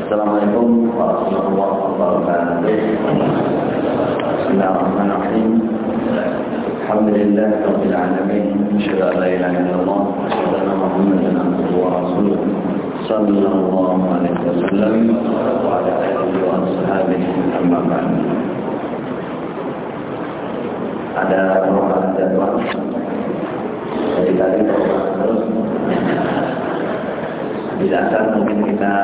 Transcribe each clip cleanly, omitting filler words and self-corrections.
Assalamualaikum warahmatullahi wabarakatuh. Bismillahirrahmanirrahim. Alhamdulillah rabbil alamin. Asyhadu an la ilaha illallah wa asyhadu anna Muhammadan abduhu wa rasuluh. Sallallahu alaihi wasallam wa ala alihi wa ashabihi amma ba'd. Ada perubahan jadwal. Jadi tadi terus di dasar mungkin kita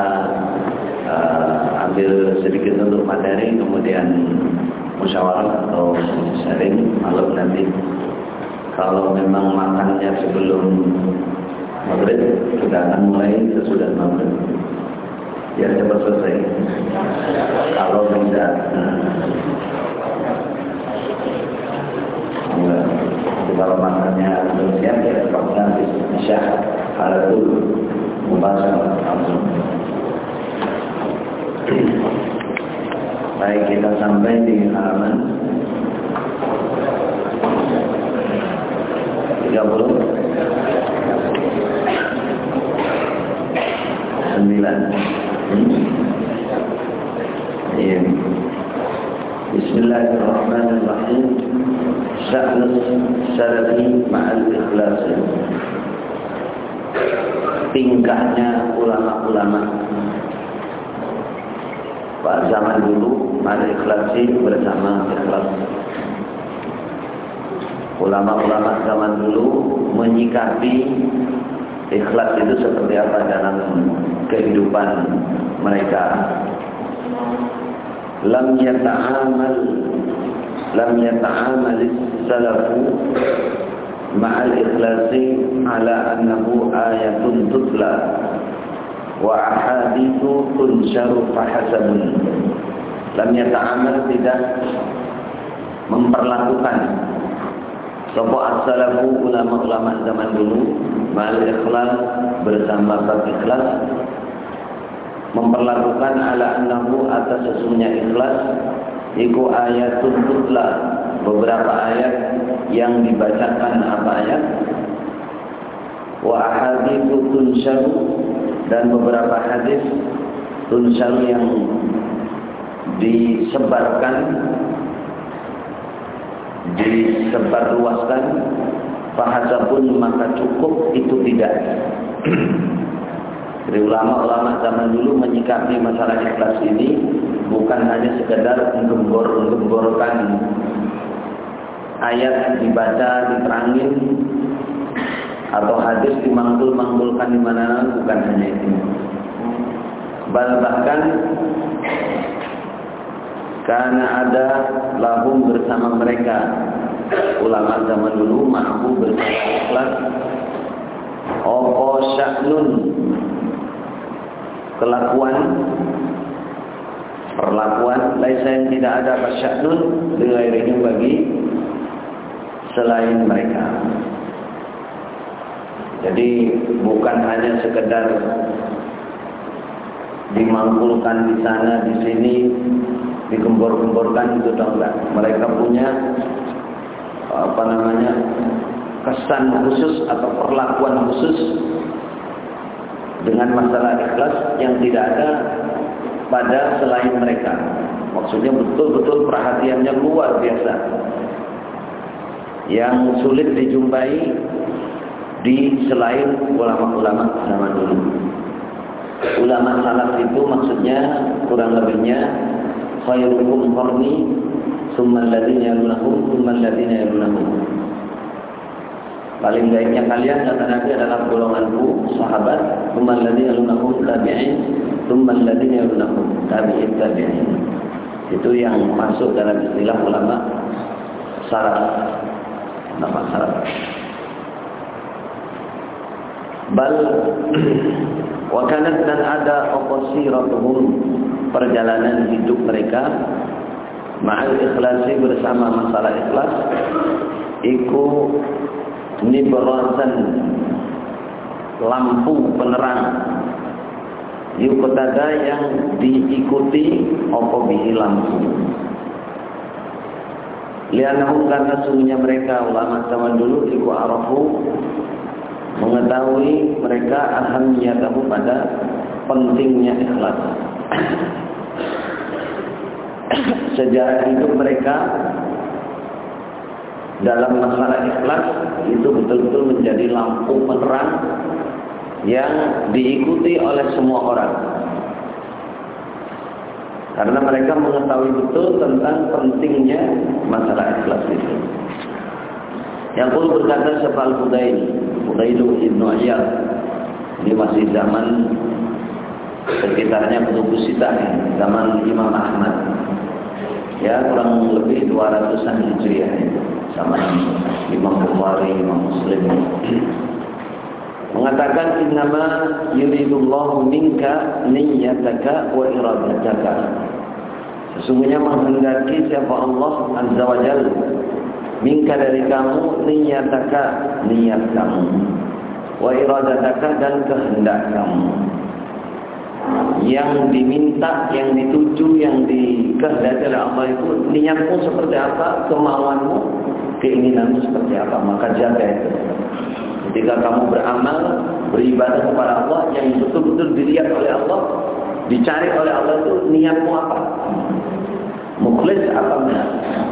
ambil sedikit untuk materi, kemudian musyawarah atau sharing malam nanti. Kalau memang makannya sebelum maghrib, kita akan mulai sesudah maghrib biar cepat selesai. Kalau tidak kalau makannya belum siap, ya nanti isya ala dulu mubasharah langsung. Baik, kita sampai di halaman 30 9. Bismillahirrahmanirrahim. Sya'nus salafi ma'al ikhlas. Tingkahnya ulama-ulama pada zaman dulu ma'al ikhlasi, bersama ikhlas. Ulama-ulama zaman dulu menyikapi ikhlas itu seperti apa dalam kehidupan mereka. Lam yata'amal salafu ma'al ikhlasi ala annahu ayatun tutla wa ahadithu tunsharu fahasabun. Lam yata'amal, tidak memperlakukan sapa as-salafu, ulama-ulama zaman dulu, ma'al ikhlas, bersama bab ikhlas, memperlakukan ala annahu, atas sesungguhnya ikhlas iku ayatun tutla, beberapa ayat yang dibacakan, apa ayat, wa ahaditsu tunsharu, dan beberapa hadis tunsharu yang disebarluaskan, fahasabun, maka cukup itu tidak. Jadi ulama-ulama zaman dulu menyikapi masalah ikhlas ini bukan hanya sekedar menggembor-gemborkan ayat dibaca, diterangin, atau hadis dimanggul-manggulkan di mana, bukan hanya itu. Bahkan karena ada lahum, bersama mereka, ulama zaman dulu mampu bersama ikhlas, opo sya'nun, perlakuan, laisa, yang tidak ada sya'nun dengan bagi selain mereka. Jadi bukan hanya sekedar dimangkulkan di sana di sini, digembor-gemborkan, itu enggak. Mereka punya kesan khusus atau perlakuan khusus dengan masalah ikhlas yang tidak ada pada selain mereka. Maksudnya betul-betul perhatiannya luar biasa, yang sulit dijumpai di selain ulama-ulama zaman dulu. Ulama salaf itu maksudnya kurang lebihnya khairukum qarni tsumma alladziina yalunahum tsumma alladziina yalunahum. Paling baiknya kalian, kata Nabi, adalah golonganku sahabat, tsumma alladziina yalunahum tabi'in, tsumma alladziina yalunahum tabi'in. Itu yang masuk dalam istilah ulama salaf. Nama salaf. Bal wa kanat, dan ada qasiratuhum, perjalanan hidup mereka, ma'al ikhlasi, bersama masalah ikhlas, iku nibrasan, lampu penerang, yuqtada, yang diikuti, apa bihi, lampu. Lianahum, karena sungguhnya mereka ulama zaman dulu, iku arafu, mengetahui mereka ahamiyatahu, pada pentingnya ikhlas. sejarah hidup mereka dalam masalah ikhlas itu betul-betul menjadi lampu penerang yang diikuti oleh semua orang. Karena mereka mengetahui betul tentang pentingnya masalah ikhlas itu. Yang pun berkata Syekh Fudail Ibnu Iyad, ini masih zaman sekitarnya Kutubus Sittah, zaman Imam Ahmad. Ya, kurang lebih 200-an Hijriah sama Imam Bukhari, Imam Muslim. Mengatakan innama yuridullahu minka niyyataka wa iradataka. Sesungguhnya menghendaki siapa Allah Azza wa Jalla minka dari kamu niyyataka, niat kamu, wa iradataka dan kehendak kamu. Yang diminta, yang dituju, yang dikehendaki oleh Allah itu niatmu seperti apa, kemauanmu, keinginanmu seperti apa, maka jaga itu. Ketika kamu beramal, beribadah kepada Allah yang betul-betul dilihat oleh Allah, dicari oleh Allah itu niatmu apa? Mukhlis apa enggak?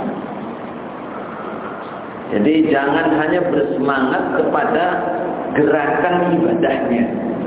Jadi jangan hanya bersemangat kepada gerakan ibadahnya.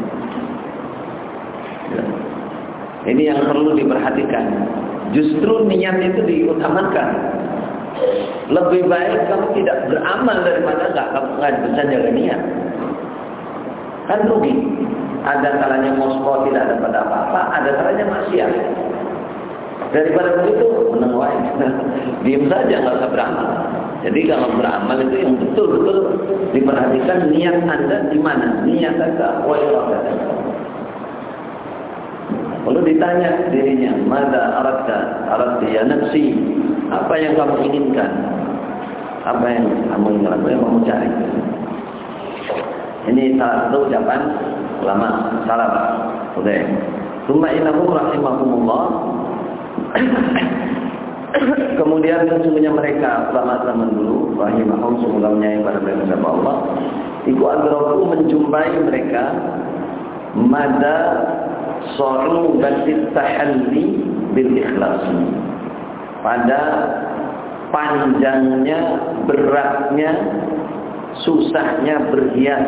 Ini yang perlu diperhatikan. Justru niat itu diutamakan. Lebih baik kamu tidak beramal daripada nggak bisa jaga niat. Kan rugi. Ada kalanya Moskow tidak dapat apa-apa, ada kalanya maksiat. Daripada begitu menengwai, diam saja nggak usah beramal. Jadi kalau beramal itu yang betul-betul diperhatikan niat Anda di mana, niat Anda Lalu ditanya dirinya, "Mada aradta ya nafsi?" Apa yang kamu inginkan? Apa yang kamu inginkan? Apa yang kamu cari? Ini salah satu ucapan ulama salaf. Oke. Tsumma innahum rahimahumullah. Kemudian sesungguhnya mereka ulama zaman dulu, rahimahum, semoga menyayangi pada mereka kepada Allah, iku adraku menjumpai mereka mada su'ubatit tahalli bil ikhlas. Pada panjangnya, beratnya, susahnya berhias.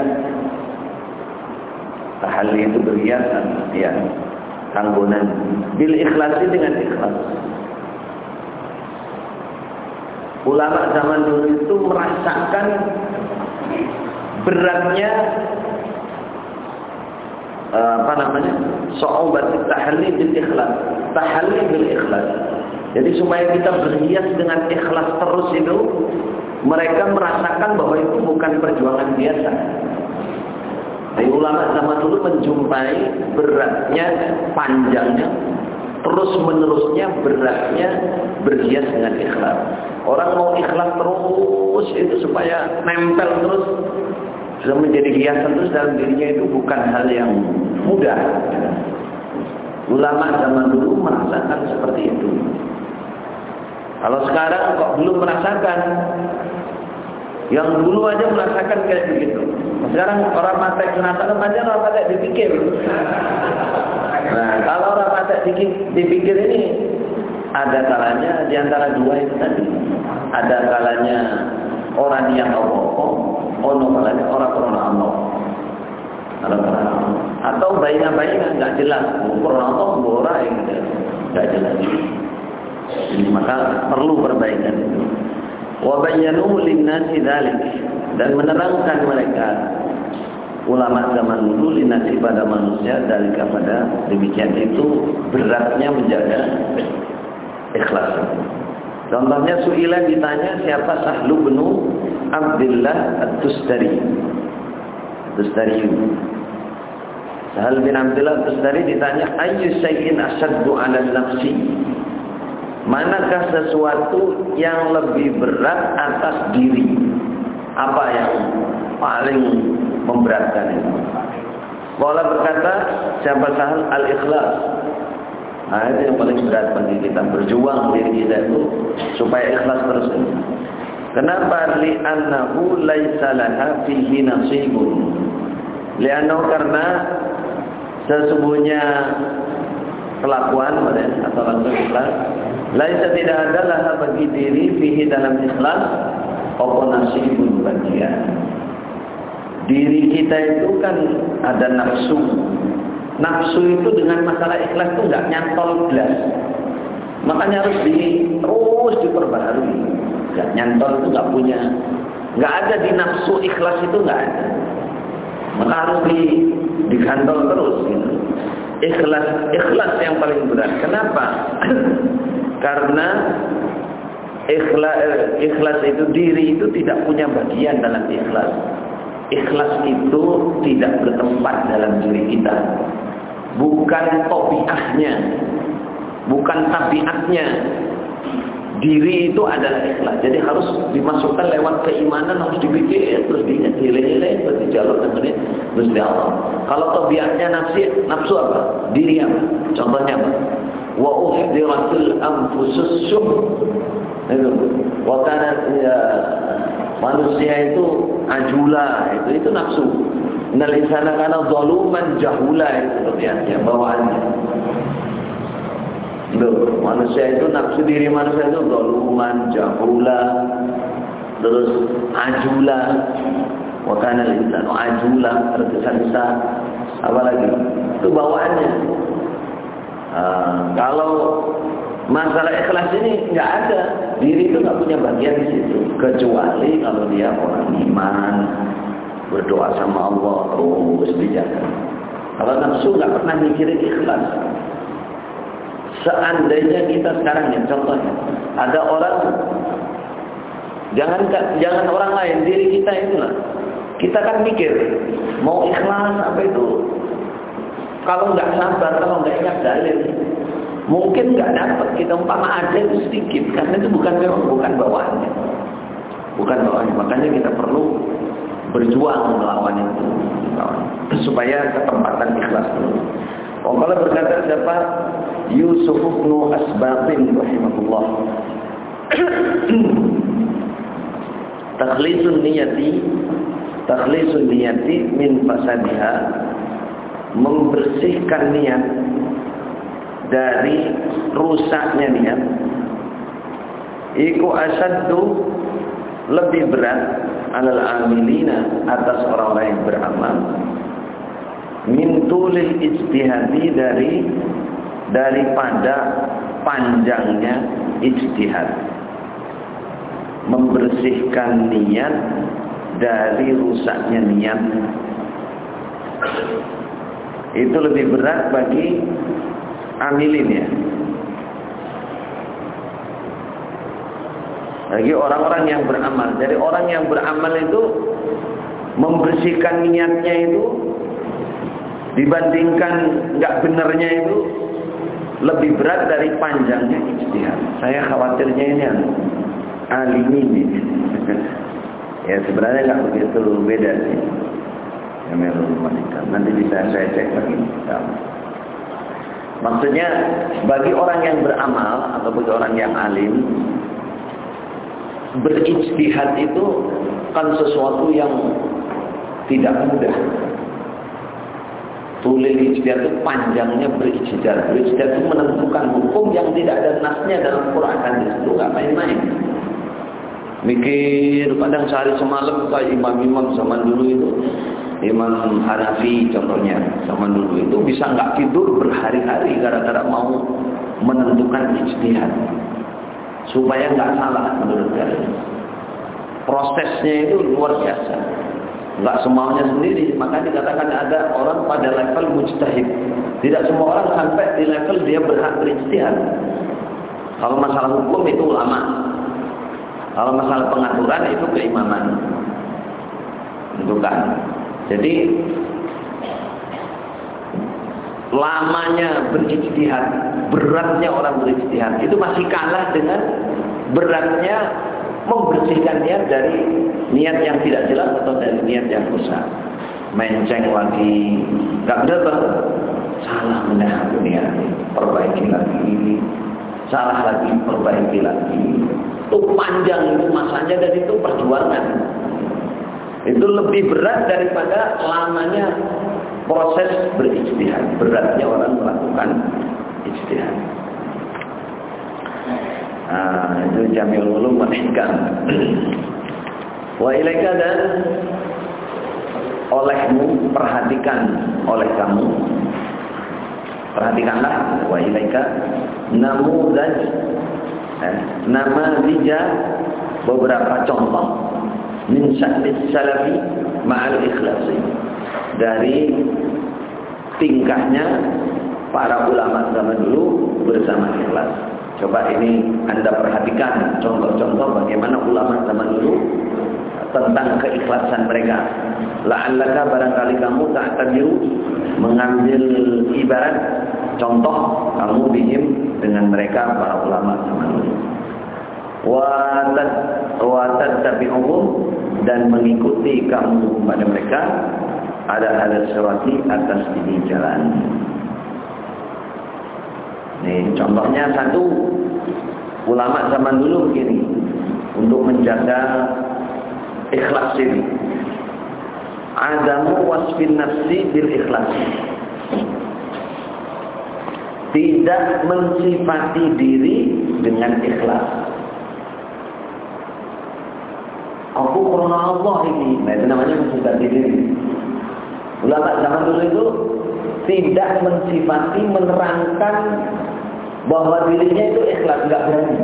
Tahalli itu berhiasan, ya, tanggungan. Bil ikhlasi dengan ikhlas. Ulama zaman dulu itu merasakan beratnya su'ubat tahalli bil ikhlas. Tahalli bil ikhlas. Jadi supaya kita berhias dengan ikhlas terus itu, mereka merasakan bahwa itu bukan perjuangan biasa. Jadi ulama zaman dulu menjumpai beratnya, panjangnya, terus menerusnya beratnya berhias dengan ikhlas. Orang mau ikhlas terus itu supaya nempel terus, sudah menjadi hiasan terus dalam dirinya, itu bukan hal yang mudah. Ulama zaman dulu merasakan seperti itu. Kalau sekarang kok belum merasakan, yang dulu aja merasakan kayak begitu. Sekarang orang mati sunatan aja orang mati dipikir. Nah, kalau orang mati dipikir ini, ada kalanya di antara dua itu tadi. Ada kalanya orang yang ono kalanya orang Allah. Atau bayangan-bayangan nggak jelas, orang Allah orang yang nggak jelas. Jadi maka perlu perbaikan itu. Wa bayyanu lin-nasi dzalik, dan menerangkan mereka ulama zaman dulu linnasi pada manusia dari kepada demikian itu beratnya menjaga ikhlas. Contohnya Su'ila ditanya siapa Sahlu bin Abdullah At-Tustari. Sahal bin Abdullah At-Tustari ditanya ayyu syai'in asyaddu 'ala nafsi? Manakah sesuatu yang lebih berat atas diri? Apa yang paling memberatkan itu? Qala berkata siapa Sahal, al-ikhlas. Nah, itu yang paling berat bagi kita, berjuang diri kita itu supaya ikhlas terus. Kenapa? Li'annahu laisa laha fihi nasibun. Li'annahu karena sesungguhnya kelakuan atau langsung ikhlas. Laisa tidak ada laha bagi diri fihi dalam ikhlas apa nasibun bagian. Diri kita itu kan ada nafsu. Nafsu itu dengan masalah ikhlas itu nggak nyantol belas. Makanya harus terus diperbaharui. Nggak nyantol itu nggak punya. Nggak ada di nafsu ikhlas itu nggak ada. Maka harus digantol terus. Gitu. Ikhlas yang paling berat. Kenapa? Karena ikhlas itu diri itu tidak punya bagian dalam ikhlas. Ikhlas itu tidak bertempat dalam diri kita. Bukan tabiatnya. Bukan tabiatnya. Diri itu adalah ikhlas. Jadi harus dimasukkan lewat keimanan, harus dipikir, terus dinilai, terus dijalurkan, terus di Allah. Kalau tabiatnya nafsu apa? Diri apa? Contohnya apa? Wa uhdiratul anfusus syuh. Itu. Wa kana manusia itu ajula, itu nafsu. Innal insana kana zaluman jahula, itu tabiatnya, bawaannya. Loh, manusia itu nafsu diri manusia itu zaluman jahula, terus ajula. Wa kana al-insanu ajula, tergesa-gesa. Apalagi itu bawaannya. Kalau masalah ikhlas ini nggak ada, diri itu nggak punya bagian di situ, kecuali kalau dia orang iman, berdoa sama Allah terus dijaga. Kalau nafsu nggak pernah mikirin ikhlas. Seandainya kita sekarang ya, contohnya ada orang, jangan orang lain, diri kita itulah. Kita kan mikir mau ikhlas apa itu. Kalau nggak sabar, kalau nggak ingat dalil, mungkin nggak dapat. Kita umpama ada itu sedikit, karena itu bukan bawaannya, bukan bawaannya. Makanya kita perlu berjuang melawan itu, supaya ketempatan ikhlas dulu. Kalau berkata siapa? Yusuf bin Asbatin rahimahullah. Takhlisun niyati min fasadiha, membersihkan niat dari rusaknya niat. Iku asaddu, lebih berat, alal amilina, atas orang-orang yang beramal, min tulil ijtihadi, daripada panjangnya ijtihad. Membersihkan niat dari rusaknya niat itu lebih berat bagi amilin ya, bagi orang-orang yang beramal. Jadi orang yang beramal itu membersihkan niatnya itu dibandingkan nggak benernya itu lebih berat dari panjangnya ijtihad. Saya khawatirnya ini alimin ini. Ya sebenarnya nggak begitu beda sih. Nanti bisa saya cek lagi. Maksudnya bagi orang yang beramal atau bagi orang yang alim, berijtihad itu kan sesuatu yang tidak mudah. Tulil ijtihad itu panjangnya berijtihad. Berijtihad itu menentukan hukum yang tidak ada nasnya dalam Quran dan itu nggak main-main. Mikir kadang sehari semalam kayak imam-imam zaman dulu itu, Imam Hanafi contohnya zaman dulu itu bisa nggak tidur berhari-hari gara-gara mau menentukan ijtihad supaya nggak salah menurut kalian. Prosesnya itu luar biasa. Nggak semuanya sendiri, maka dikatakan ada orang pada level mujtahid. Tidak semua orang sampai di level dia berhak berijtihad. Kalau masalah hukum itu ulama, kalau masalah pengaturan itu keimaman. Itu kan. Jadi lamanya berijtihad, beratnya orang berijtihad itu masih kalah dengan beratnya membersihkan niat dari niat yang tidak jelas atau dari niat yang rusak. Menceng lagi, nggak benar, salah menahan niat, perbaiki lagi, salah lagi, perbaiki lagi. Itu panjang itu masanya dan itu perjuangan. Itu lebih berat daripada lamanya proses berijtihad. Beratnya orang melakukan ijtihad. Itu Jami'ul Ulum wal Hikam. Wa ilaika, dan olehmu, perhatikanlah, wa ilaika namuzaj, nama bija, beberapa contoh min sya'nis salafi ma'al ikhlasi, dari tingkahnya para ulama zaman dulu bersama ikhlas. Coba ini Anda perhatikan contoh-contoh bagaimana ulama zaman dulu tentang keikhlasan mereka. La'allaka, barangkali kamu ta'tabiru, mengambil ibarat contoh kamu bihim, dengan mereka para ulama zaman dulu. Wa tattabi'uhum, dan mengikuti kamu pada mereka, ada sirati, atas ini jalan. Nih contohnya satu, ulama zaman dulu begini, untuk menjaga ikhlas ini. Adamu wasfin nafsi bil ikhlas. Tidak mensifati diri dengan ikhlas. Aku karena Allah ini. Nah, itu namanya mensifati diri. Ulama zaman dulu itu tidak mensifati, menerangkan bahwa dirinya itu ikhlas, enggak berani.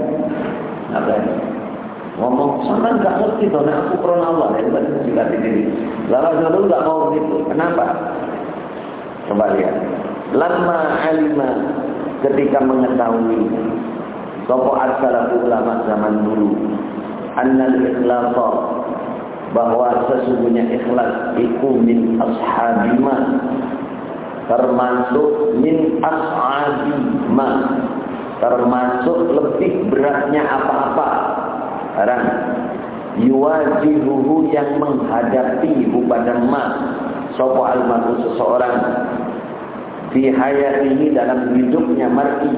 Ngomong, sama enggak ngerti dong, aku karena Allah, itu berarti mensifati diri. Lalu dulu enggak mau begitu. Kenapa? Coba lihat. Lama alima, ketika mengetahui sapa as-salafu, ulama zaman dulu, annal ikhlasa, bahwa sesungguhnya ikhlas iku min ashabima, termasuk min ashabima, termasuk lebih beratnya apa-apa barang yuwajibuhu, yang menghadapi pada ma sapa al-mar'u, seseorang fi hayatihi, dalam hidupnya mar'i,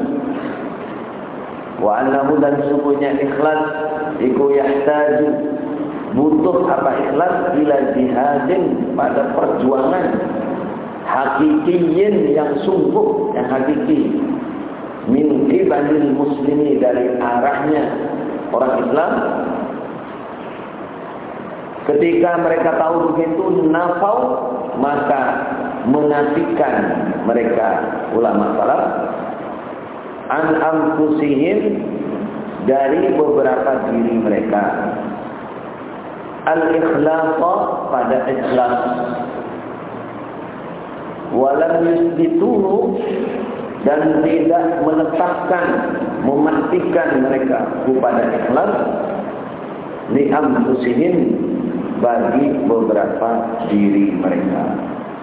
wa annahu, dan sungguhnya ikhlas iku yahtaju, butuh apa ikhlas, ila jihadin, pada perjuangan hakikiyin, yang sungguh, yang hakiki, min qibalil muslimi, dari arahnya orang Islam. Ketika mereka tahu begitu, nafau, maka menafikan mereka ulama salaf an anfusihim, dari beberapa diri mereka, al-ikhlasa, pada ikhlas, walam yusbituhu, dan tidak menetapkan, memastikan mereka kepada ikhlas, li anfusihim, bagi beberapa diri mereka,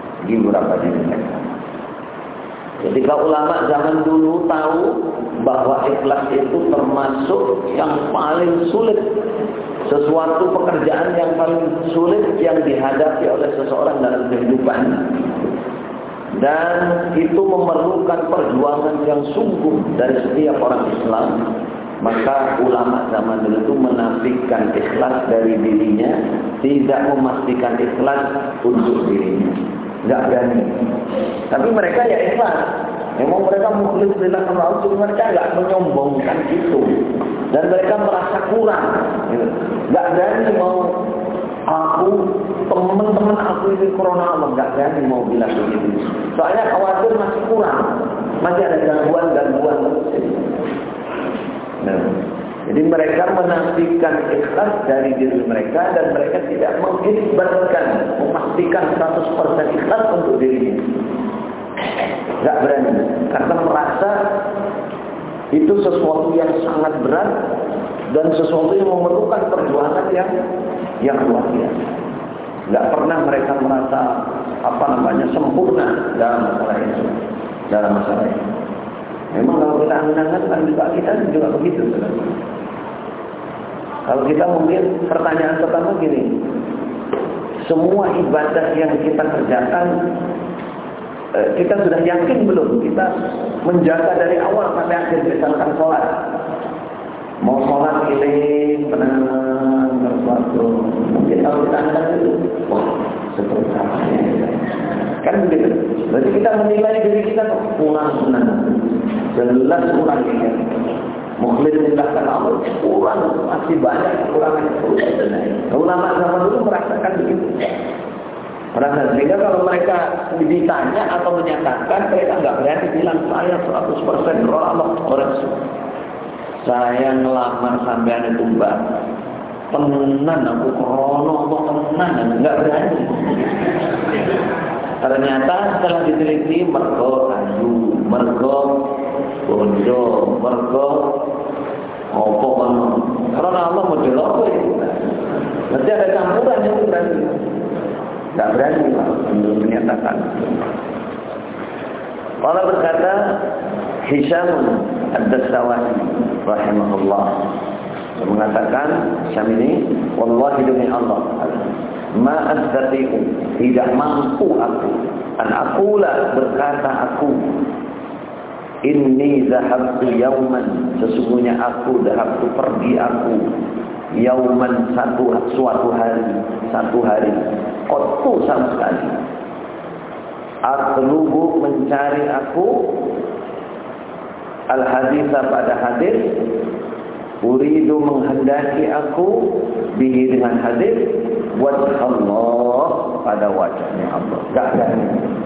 Ketika ulama zaman dulu tahu bahwa ikhlas itu termasuk yang paling sulit, sesuatu pekerjaan yang paling sulit yang dihadapi oleh seseorang dalam kehidupan, dan itu memerlukan perjuangan yang sungguh dari setiap orang Islam, maka ulama zaman dulu itu menafikan ikhlas dari dirinya, tidak memastikan ikhlas untuk dirinya, enggak berani. Tapi mereka ya ikhlas, memang mereka mukhlis lillah karena Allah, mereka enggak menyombongkan itu, dan mereka merasa kurang, enggak berani mau, aku, teman-teman aku ini corona Allah, enggak berani mau bilang begitu. Soalnya khawatir masih kurang, masih ada gangguan-gangguan terus. Nah, jadi mereka menafikan ikhlas dari diri mereka, dan mereka tidak mengisbatkan, memastikan 100% ikhlas untuk dirinya. Enggak berani, karena merasa itu sesuatu yang sangat berat dan sesuatu yang memerlukan perjuangan yang luar biasa. Enggak pernah mereka merasa sempurna dalam masalah itu, Memang kalau kita angan-angan juga kita juga begitu. Kalau kita mungkin pertanyaan pertama gini, semua ibadah yang kita kerjakan, kita sudah yakin belum? Kita menjaga dari awal sampai akhir, misalkan sholat. Mau sholat ini tenang, sesuatu. Mungkin kalau kita angkat itu, wah, seperti apa ya? Kan begitu. Berarti kita menilai diri kita kurang tenang. Jelas kurang ingat. Mukhlis meninggalkan Allah kurang, masih banyak kekurangan itu. Ulama zaman dulu merasakan begitu. Sehingga kalau mereka ditanya atau menyatakan, mereka nggak berani bilang saya 100% Allah orang. Saya ngelamar sampean itu mbak, temenan aku krono Allah temenan, nggak berani. Ternyata setelah diteliti mergo ayu, mergo bondo, mergo apa kono. Karena Allah model apa itu? Nanti ada campuran yang berani. Enggak berani untuk menyatakan. Allah berkata Hisham ad-Dastawai rahimahullah mengatakan Hisham ini wallahi demi Allah ma astati'u tidak mampu aku an aqula berkata aku inni zahabtu yauman sesungguhnya aku zahabtu pergi aku yauman suatu hari qattu sama sekali atlubu mencari aku al haditha pada hadis uridu menghendaki aku bihi dengan hadis wajh Allah pada wajahnya Allah enggak berani.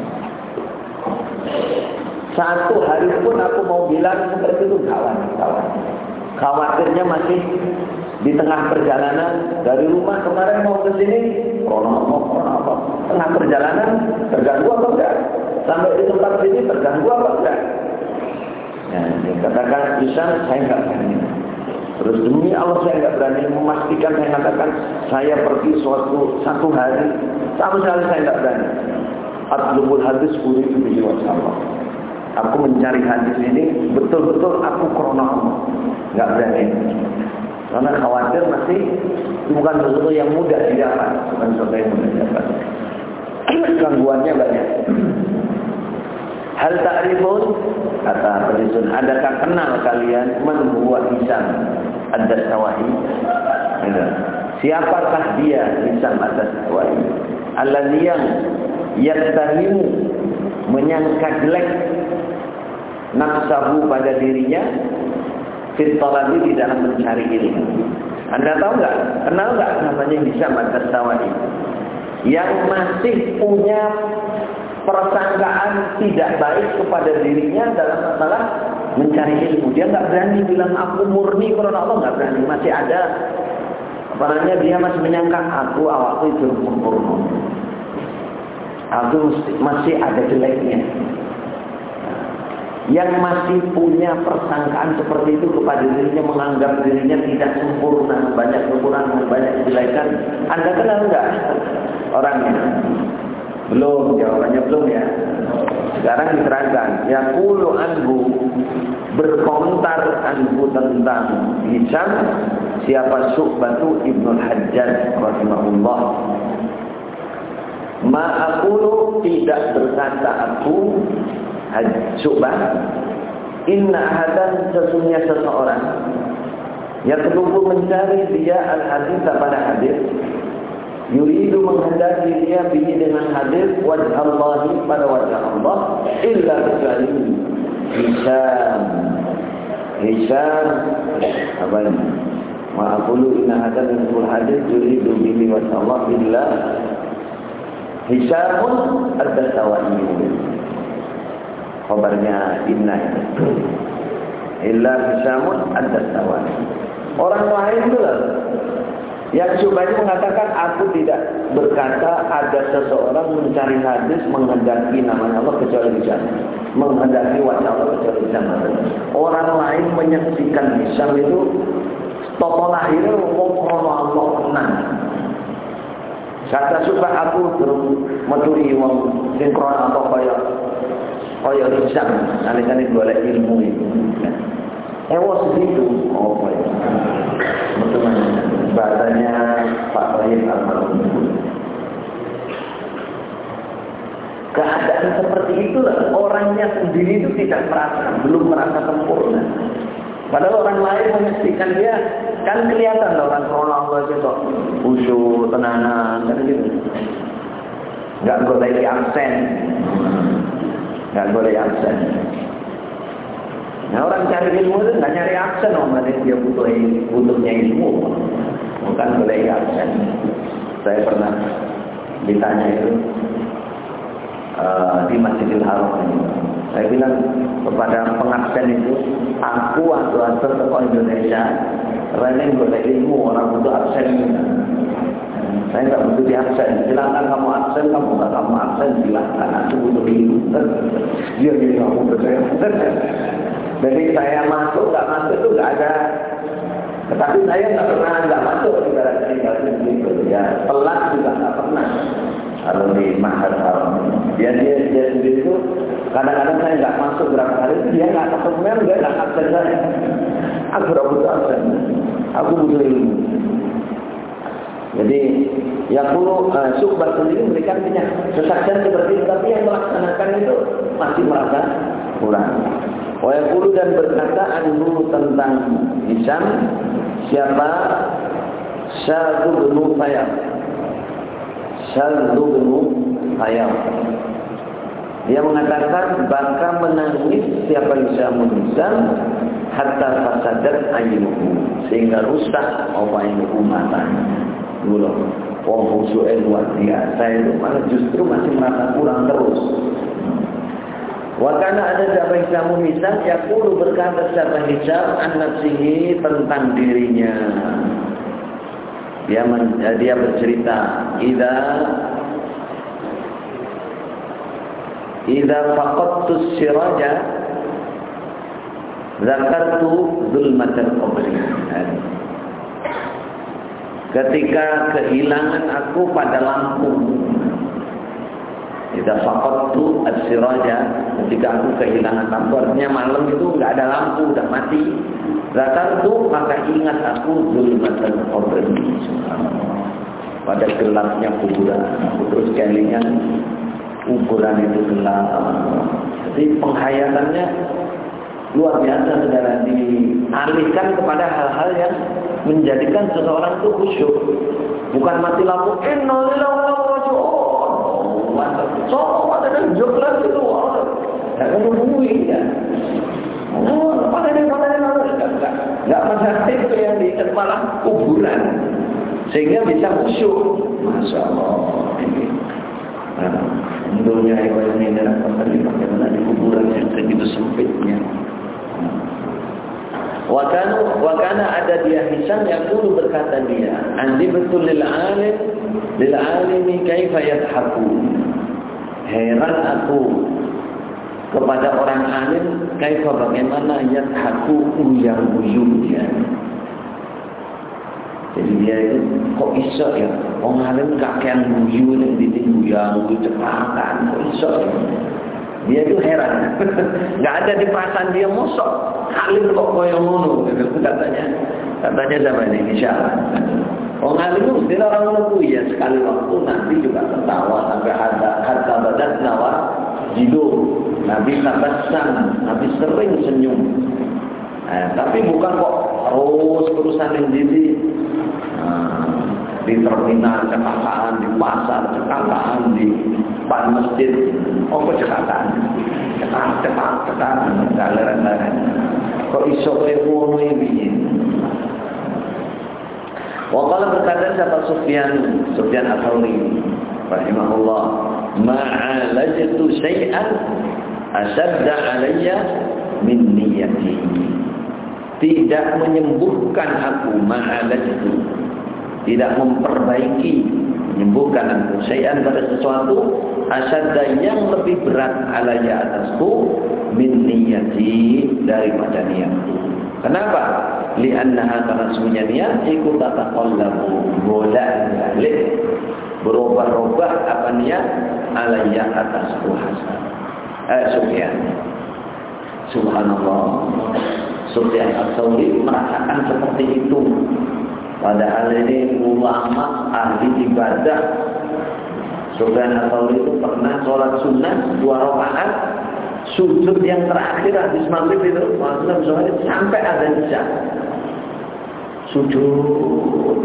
Satu hari pun aku mau bilang seperti itu khawatirnya masih di tengah perjalanan dari rumah kemarin mau ke sini apa tengah perjalanan terganggu apa enggak sampai di tempat sini terganggu apa enggak. Nah, dikatakan Hisham saya enggak berani. Terus demi Allah saya enggak berani memastikan saya katakan saya pergi satu hari sama sekali saya enggak berani. Atlubul hadis uridu bihi wajh Allah. Aku mencari hadis ini betul-betul aku krono Allah. Enggak berani. Karena khawatir masih bukan sesuatu yang mudah didapat, bukan sesuatu yang mudah didapat. Gangguannya banyak. Hal ta'rifun kata penulis, adakah kenal kalian man huwa Hisham ad-Dastawai? Siapakah dia Hisham ad-Dastawai? Alladzi yang yattahimu menyangka jelek nafsahu pada dirinya fit talabi di dalam mencari ilmu. Anda tahu enggak? Kenal enggak namanya Hisham ad-Dastawai? Yang masih punya persangkaan tidak baik kepada dirinya dalam masalah mencari ilmu. Dia enggak berani bilang aku murni karena Allah, enggak berani. Masih ada apa namanya, dia masih menyangka aku awakku itu sempurna. Aku masih ada jeleknya. Yang masih punya persangkaan seperti itu kepada dirinya, menganggap dirinya tidak sempurna, banyak kekurangan, banyak kejelekan. Anda kenal enggak orangnya? Belum, jawabannya belum ya. Sekarang diterangkan, yaqulu anhu, berkomentar anhu tentang Hisham siapa Syu'batu Ibnu Hajjaj rahimahullah. Ma aqulu, tidak berkata aku Syu'bah, inna ahadan, sesungguhnya seseorang yang perlu mencari dia al-hadis pada hadis, yuridu menghendaki dia bihi dengan hadis wajh Allah pada wajah Allah, illa kecuali Hisham apa ini? Ma aqulu inna ahadan yang hadis yuridu bihi wajh Allah illa Hisham ad-Dastawai. Kabarnya inna illa Hishamun ad-Dastawai. Orang lain itu lah yang Syu'bah mengatakan aku tidak berkata ada seseorang mencari hadis menghendaki namanya Allah kecuali Hisham, menghendaki wajah Allah kecuali Hisham. Orang lain menyaksikan Hisham itu tokoh lahirnya ngomong krono Allah tenang. Kata Syu'bah aku durung meturi wong sing krono apa kaya Hisham, alikane golek ilmu itu. Ewas itu, oh ya. Betul, bahasanya Pak Toyib Al-Malum. Keadaan seperti itulah orangnya sendiri itu belum merasa sempurna. Padahal orang lain menyaksikan dia, kan kelihatan orang Allah itu khusyuk, tenanan, kan gitu. Enggak boleh absen. Nah, orang cari ilmu itu nggak nyari absen, dia butuhnya ilmu, bukan boleh absen. Saya pernah ditanya itu di Masjidil Haram ini. Saya bilang kepada pengabsen itu, aku waktu ke Indonesia, Rene boleh ilmu, orang butuh absen. Saya nggak butuh di absen. Silakan kamu absen, kamu nggak kamu absen, silakan. Aku butuh ilmu. Dia gini kamu percaya. Jadi saya masuk, nggak masuk itu nggak ada. Tetapi saya nggak pernah nggak masuk di dalam tinggalnya begitu. Ya telat juga nggak pernah. Kalau di Mahal Haram, dia sendiri itu kadang-kadang saya nggak masuk berapa hari itu dia nggak ketemu, dia nggak absen saya. Aku nggak butuh absen, aku butuh ilmu. Jadi yang perlu Syu'bah sendiri memberikan kesaksian seperti itu, tapi yang melaksanakan itu masih merasa kurang. Wayaqulu dan berkata anhu tentang Hisham, siapa? Syadhu bin Sayyaf. Syadhu bin Sayyaf. Dia mengatakan baka menangis siapa Hisham hatta fasadat aynuhu, sehingga rusak aynuhu matanya. Dulu, wong khusyuk luar biasa itu, malah justru masih merasa kurang terus. Wakana ada siapa Hisham yaqulu berkata siapa Hisham an nafsihi tentang dirinya. Dia bercerita, idza faqadtu siraja zakartu zulmatal qabri. Ketika kehilangan aku pada lampu, idza faqadtu as-siraja, ketika aku kehilangan lampu, artinya malam itu enggak ada lampu, udah mati. Zakartu, maka ingat aku zulmatal qabri. Pada gelapnya kuburan, terus kelingan kuburan itu gelap. Jadi penghayatannya luar biasa, saudara, dialihkan kepada hal-hal yang menjadikan seseorang itu khusyuk. Bukan mati lampu, innalillahi wa inna ilaihi raji'un. So, ada yang joklas itu, nggak menghubungi ya. Nggak masalah itu yang diikat malah kuburan, sehingga bisa khusyuk. Masya Allah. Untungnya ibadah ini bagaimana di kuburan yang begitu sempitnya. Wakana ada dia Hisham yang dulu berkata dia, andi betul lil alimi kaifa yadhaku. Heran aku kepada orang alim, kaifa bagaimana yadhaku uyang-uyungnya. Jadi dia itu kok iso ya, orang alim kakean guyu yang ditinggung cekakan, kok iso ya. Dia itu heran, nggak ada di perasaan dia mosok, alim kok koyo ngono, katanya siapa ini? Insyaallah. Orang alim itu mesti orang ngono ya, sekali waktu nanti juga tertawa sampai harta badan nawa jido. Nabi tabassam, Nabi sering senyum. Tapi bukan kok terus-terusan yang di terminal cekakaan, di pasar cekakaan, di depan masjid cekakaan, cekakaan, galeran-galeran. Kok iso kowe ngono iki? Waqala berkata siapa Sufyan Ats-Tsauri rahimahullah, ma'alajtu syai'an asadda alayya min niyyati. Tidak menyembuhkan aku, ma'alajtu, tidak memperbaiki, menyembuhkan aku syai'an pada sesuatu asadda yang lebih berat alayya atasku min niyyati, daripada niatku. Kenapa? Li'annaha, karena semuanya niat ikut tataqallabu, bolak-balik, berubah-ubah apa niat alayya atasku hasan. Sufyan. Subhanallah. Sufyan Ats-Tsauri merasakan seperti itu. Padahal ini ulama ahli ibadah. Sufyan Ats-Tsauri itu pernah sholat sunnah 2 rakaat, sujud yang terakhir habis maghrib itu, sampai azan isya. Sujud,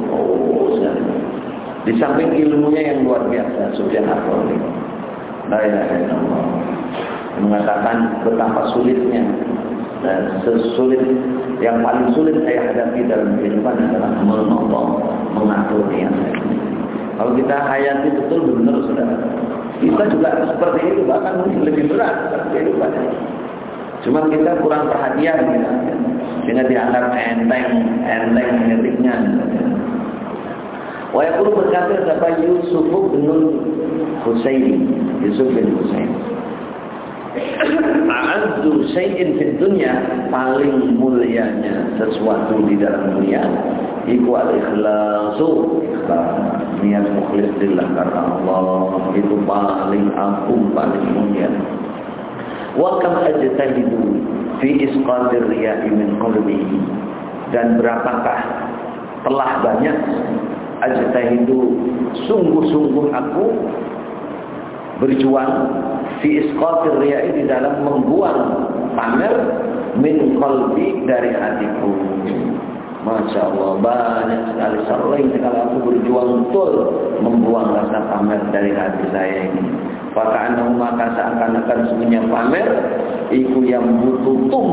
di samping ilmunya yang luar biasa, Sufyan Ats-Tsauri. La ilaha illallah. Mengatakan betapa sulitnya Dan yang paling sulit saya hadapi dalam kehidupan adalah menolong, mengatur niat saya. Kalau kita hayati betul benar saudara, kita juga seperti itu, bahkan mungkin lebih berat kehidupannya. Cuma kita kurang perhatian gitu, sehingga dianggap enteng miliknya. Wa yaqulu berkata siapa Yusuf bin Husaini, Yusuf bin Husain. A'addu syai'in fid dunya, paling mulianya sesuatu di dalam dunia iku al-ikhlasu, niat mukhlis lillah karena Allah, itu paling agung, paling mulia. Wa kam ajtahidu fi isqatir riya'i min qalbi, dan berapakah telah banyak ajtahidu, sungguh-sungguh aku berjuang fi isqatir riya'i, di dalam membuang pamer min qalbi, dari hatiku. Masya Allah, banyak sekali, sering sekali aku berjuang betul membuang rasa pamer dari hati saya ini. Faka'anahu, maka seakan-akan semuanya pamer iku yang butuh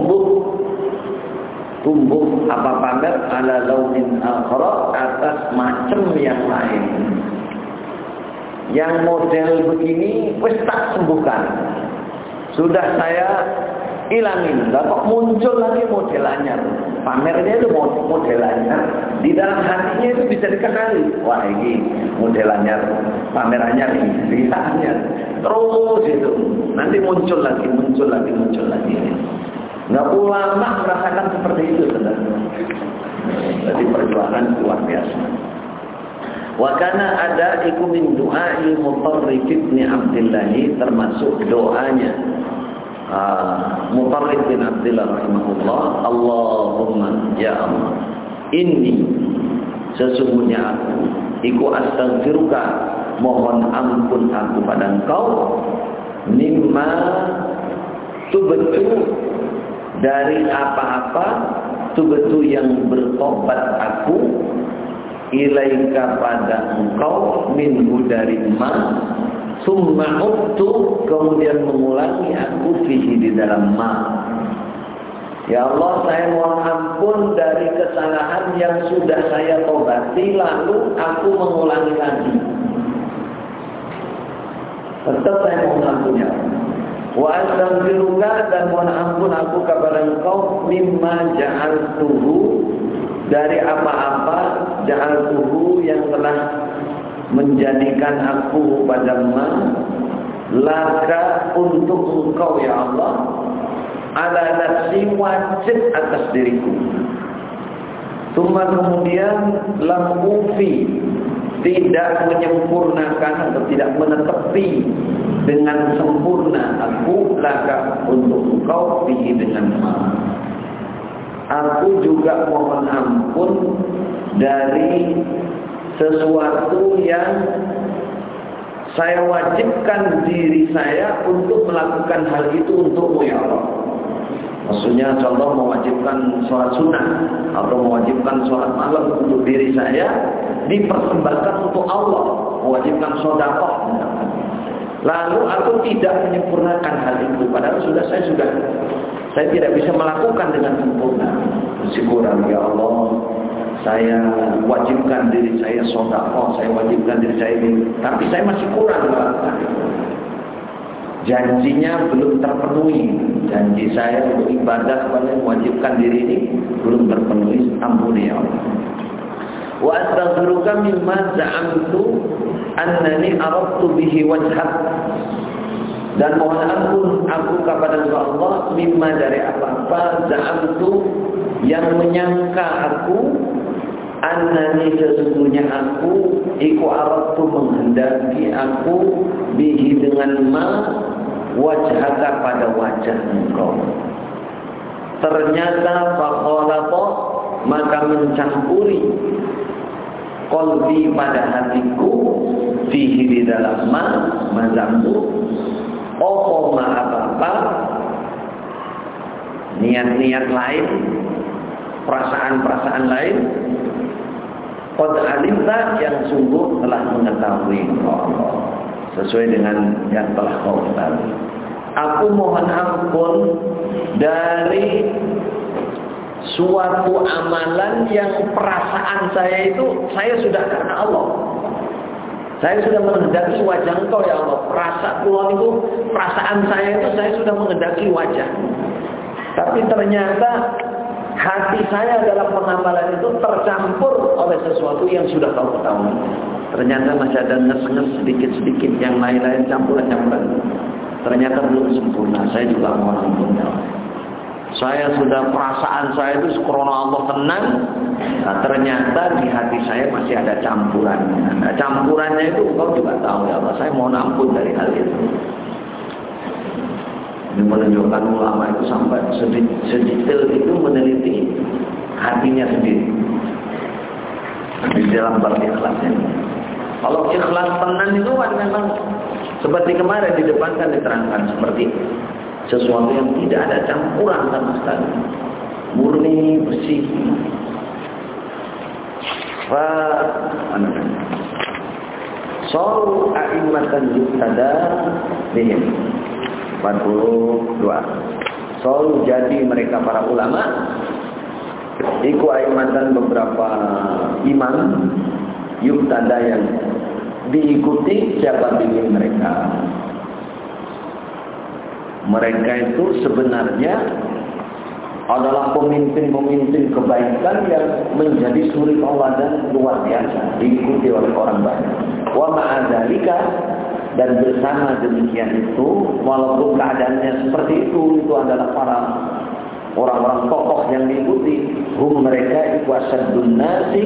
tumbuh apa pamer ala launin akhara, atas macam yang lain. Yang model begini wis tak sembuhkan, sudah saya ilangin, lah kok muncul lagi modelannya. Pamernya itu modelannya, di dalam hatinya itu bisa dikenali. Wah, ini modelannya, pamerannya ini, riaknya terus itu. Nanti muncul lagi. Nggak ulama merasakan seperti itu, saudara. Jadi perjuangan luar biasa. Wa kana ada iku min du'ai Mutarrif bin Abdullah, termasuk doanya Mutarrif bin Abdullah rahimahullah, Allahumma ya Allah, inni, sesungguhnya aku iku astaghfiruka, mohon ampun aku pada Engkau, mimma tubtu, dari apa-apa, tubtu yang bertobat aku, ilaika pada Engkau, minhu dari ma, summa ubtu, kemudian mengulangi aku fihi, di dalam ma. Ya Allah, saya mohon ampun dari kesalahan yang sudah saya tobati, lalu aku mengulangi lagi. Tetap saya mohon ampun ya Allah. Wa astaghfiruka, dan mohon ampun aku kepada Engkau, mimma ja'altuhu, dari apa-apa, ja'altuhu yang telah menjadikan aku pada ma, laka, untuk Engkau ya Allah, ala nafsi, wajib atas diriku. Kemudian lam ufi, tidak menyempurnakan atau tidak menetepi dengan sempurna aku, laka, untuk Engkau, bihi, dengan ma. Aku juga mohon ampun dari sesuatu yang saya wajibkan diri saya untuk melakukan hal itu untukmu ya Allah. Maksudnya contoh mewajibkan sholat sunnah atau mewajibkan sholat malam untuk diri saya, dipersembahkan untuk Allah, mewajibkan sedekah. Lalu aku tidak menyempurnakan hal itu, padahal saya tidak bisa melakukan dengan sempurna. Syukuran ya Allah, saya wajibkan diri saya sedekah, saya wajibkan diri saya ini, tapi saya masih kurang melakukan. Janjinya belum terpenuhi. Janji saya untuk ibadah kepada mewajibkan diri ini belum terpenuhi. Ampuni ya Allah. Wa astaghfiruka mimma za'amtu annani aradtu bihi wajhak, dan mohon ampun aku kepada Allah, mimma, dari apa-apa, za'amtu, yang menyangka aku, annani, sesungguhnya aku, iku aradtu, menghendaki aku, bihi, dengan ma, wajhaka, pada wajah Engkau. Ternyata faqalata, maka mencampuri qalbi, pada hatiku, fihi, di dalam ma, mazamtu, opo ma, apa-apa, niat-niat lain, perasaan-perasaan lain, qad alimta, yang sungguh telah mengetahui Allah, sesuai dengan yang telah kau ketahui. aku mohon ampun dari suatu amalan yang perasaan saya itu saya sudah karena Allah. Saya sudah menghendaki wajah Engkau ya Allah. Perasaan saya itu saya sudah menghendaki wajah. Tapi ternyata hati saya dalam pengamalan itu tercampur oleh sesuatu yang sudah Kau ketahui. Ternyata masih ada nges-nges sedikit-sedikit yang lain-lain campuran-campuran. Ternyata belum sempurna. Saya juga mohon ampun ya Allah. Saya sudah perasaan saya itu karena Allah tenang. Nah, ternyata di hati saya masih ada campurannya. Nah, campurannya itu Engkau juga tahu ya Allah. Saya mohon ampun dari hal itu. Ini menunjukkan ulama itu sampai sedetail itu meneliti hatinya sendiri di dalam bab ikhlasnya. Kalau ikhlas tenang itu kan memang seperti kemarin di depan kan diterangkan seperti sesuatu yang tidak ada campuran sama sekali, murni bersih. Saru a'immatan yuqtada bihim 42. Saru jadi mereka para ulama iku a'immatan beberapa imam yuqtada yang diikuti siapa bihim mereka. Mereka itu sebenarnya adalah pemimpin-pemimpin kebaikan yang menjadi suri tauladan luar biasa, diikuti oleh orang banyak. Wa ma'adzalika, dan bersama demikian itu, walaupun keadaannya seperti itu adalah para orang-orang tokoh yang diikuti. Mereka itu asyadun nasi,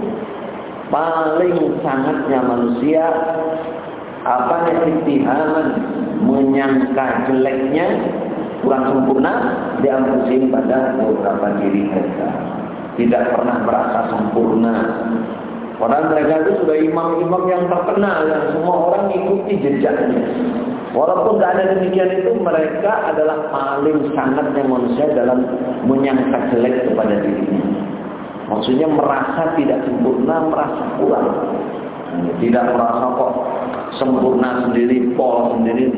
paling sangatnya manusia ittihaman, menyangka jeleknya, kurang sempurna diambil pada beberapa diri mereka, tidak pernah merasa sempurna. Padahal mereka itu sudah imam-imam yang terkenal, yang semua orang ikuti jejaknya. Walaupun keadaan demikian itu, mereka adalah paling sangatnya manusia dalam menyangka jelek kepada dirinya. Maksudnya merasa tidak sempurna, merasa kurang. Tidak merasa kok sempurna sendiri, pol sendiri.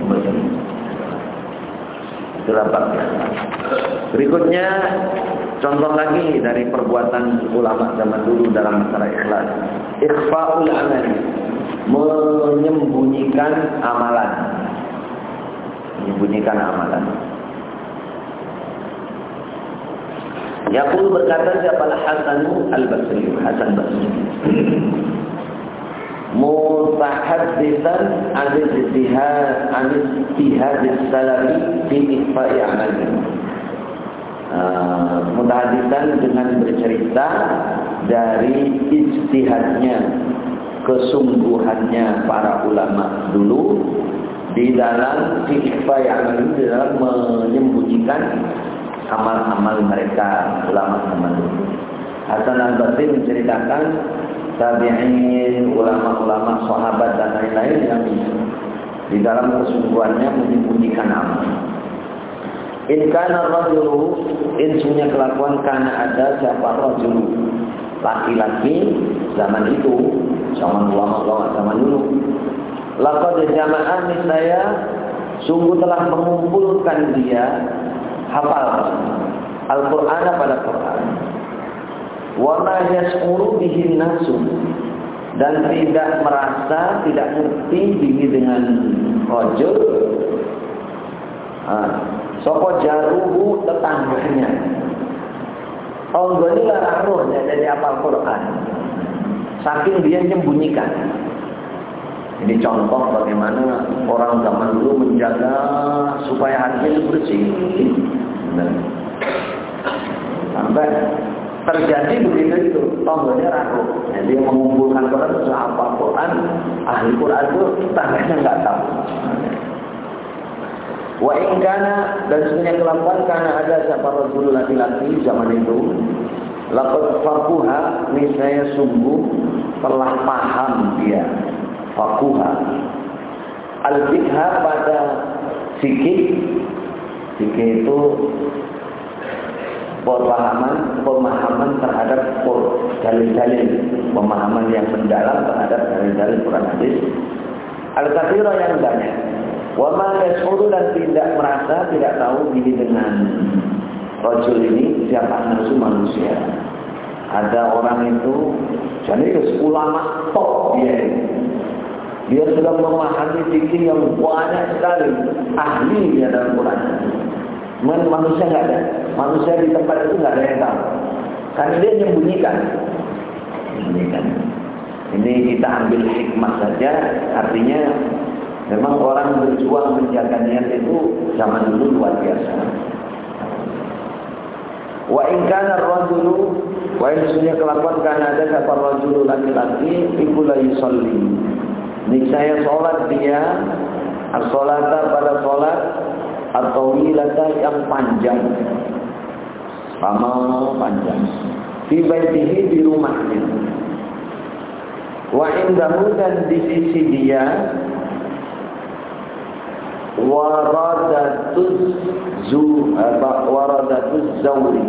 Itulah babnya. Berikutnya contoh lagi dari perbuatan ulama zaman dulu dalam masalah ikhlas. Ikhfa'ul amali, menyembunyikan amalan. Menyembunyikan amalan. Yaqul berkata siapa Hasan al-Basri, Hasan Basri. Mutahadditsan al-ijtihad salafi fi ikhfa'i amali. Mutahadditsan dengan bercerita dari ijtihadnya, kesungguhannya para ulama dulu di dalam fi ikhfa'i amali, di dalam menyembunyikan amal-amal mereka ulama zaman dulu. Hasan al-Basri menceritakan tabi'in, ulama-ulama, sahabat dan lain-lain yang di dalam kesungguhannya menyembunyikan amal. In kana rajulu, insunya kelakuan kana ada siapa rajulu, laki-laki zaman itu, zaman ulama-ulama zaman dulu. Laqad jama'an saya sungguh telah mengumpulkan dia hafal Al-Qur'an pada Quran. Wa ma yas'uru bihi nasu, dan tidak merasa, tidak ngerti bihi dengan rajul. Sapa jaruhu, tetangganya. Onggone larang rohnya jadi hafal Quran. Saking dia menyembunyikan. Ini contoh bagaimana orang zaman dulu menjaga supaya hatinya bersih. Sampai terjadi begitu itu, tonggolnya ragu. Jadi yang mengumpulkan Quran itu apa Quran, ahli Quran itu tangganya nggak tahu. Wa in kana, dan sebenarnya kelakuan karena ada siapa rasul laki-laki zaman itu, laqad faquha, niscaya sungguh telah paham dia. Faquha al-fiqha pada fikih. Fikih itu pemahaman terhadap dalil-dalil, pemahaman yang mendalam terhadap dalil-dalil Quran hadis. Al-katsira yang banyak. Wa ma yashuru, dan tidak merasa, tidak tahu ini dengan rajul ini siapa nafsu manusia. Ada orang itu, jadi ulama top dia sudah memahami fikih yang banyak sekali, ahli dia dalam Quran. Manusia nggak ada, manusia di tempat itu nggak ada yang tahu. Karena dia menyembunyikan. Ini kita ambil hikmah saja, artinya memang orang berjuang menjaga niat itu zaman dulu luar biasa. Wa in kana ar-rajulu, wa in sunya kelakuan kana ada kata rajulu laki-laki iku la yusalli. Niscaya salat dia as-salata pada salat atau wilata yang panjang. Lama panjang. Fi baitihi, di rumahnya. Wa indahu, dan di sisi dia waradatuz zawri.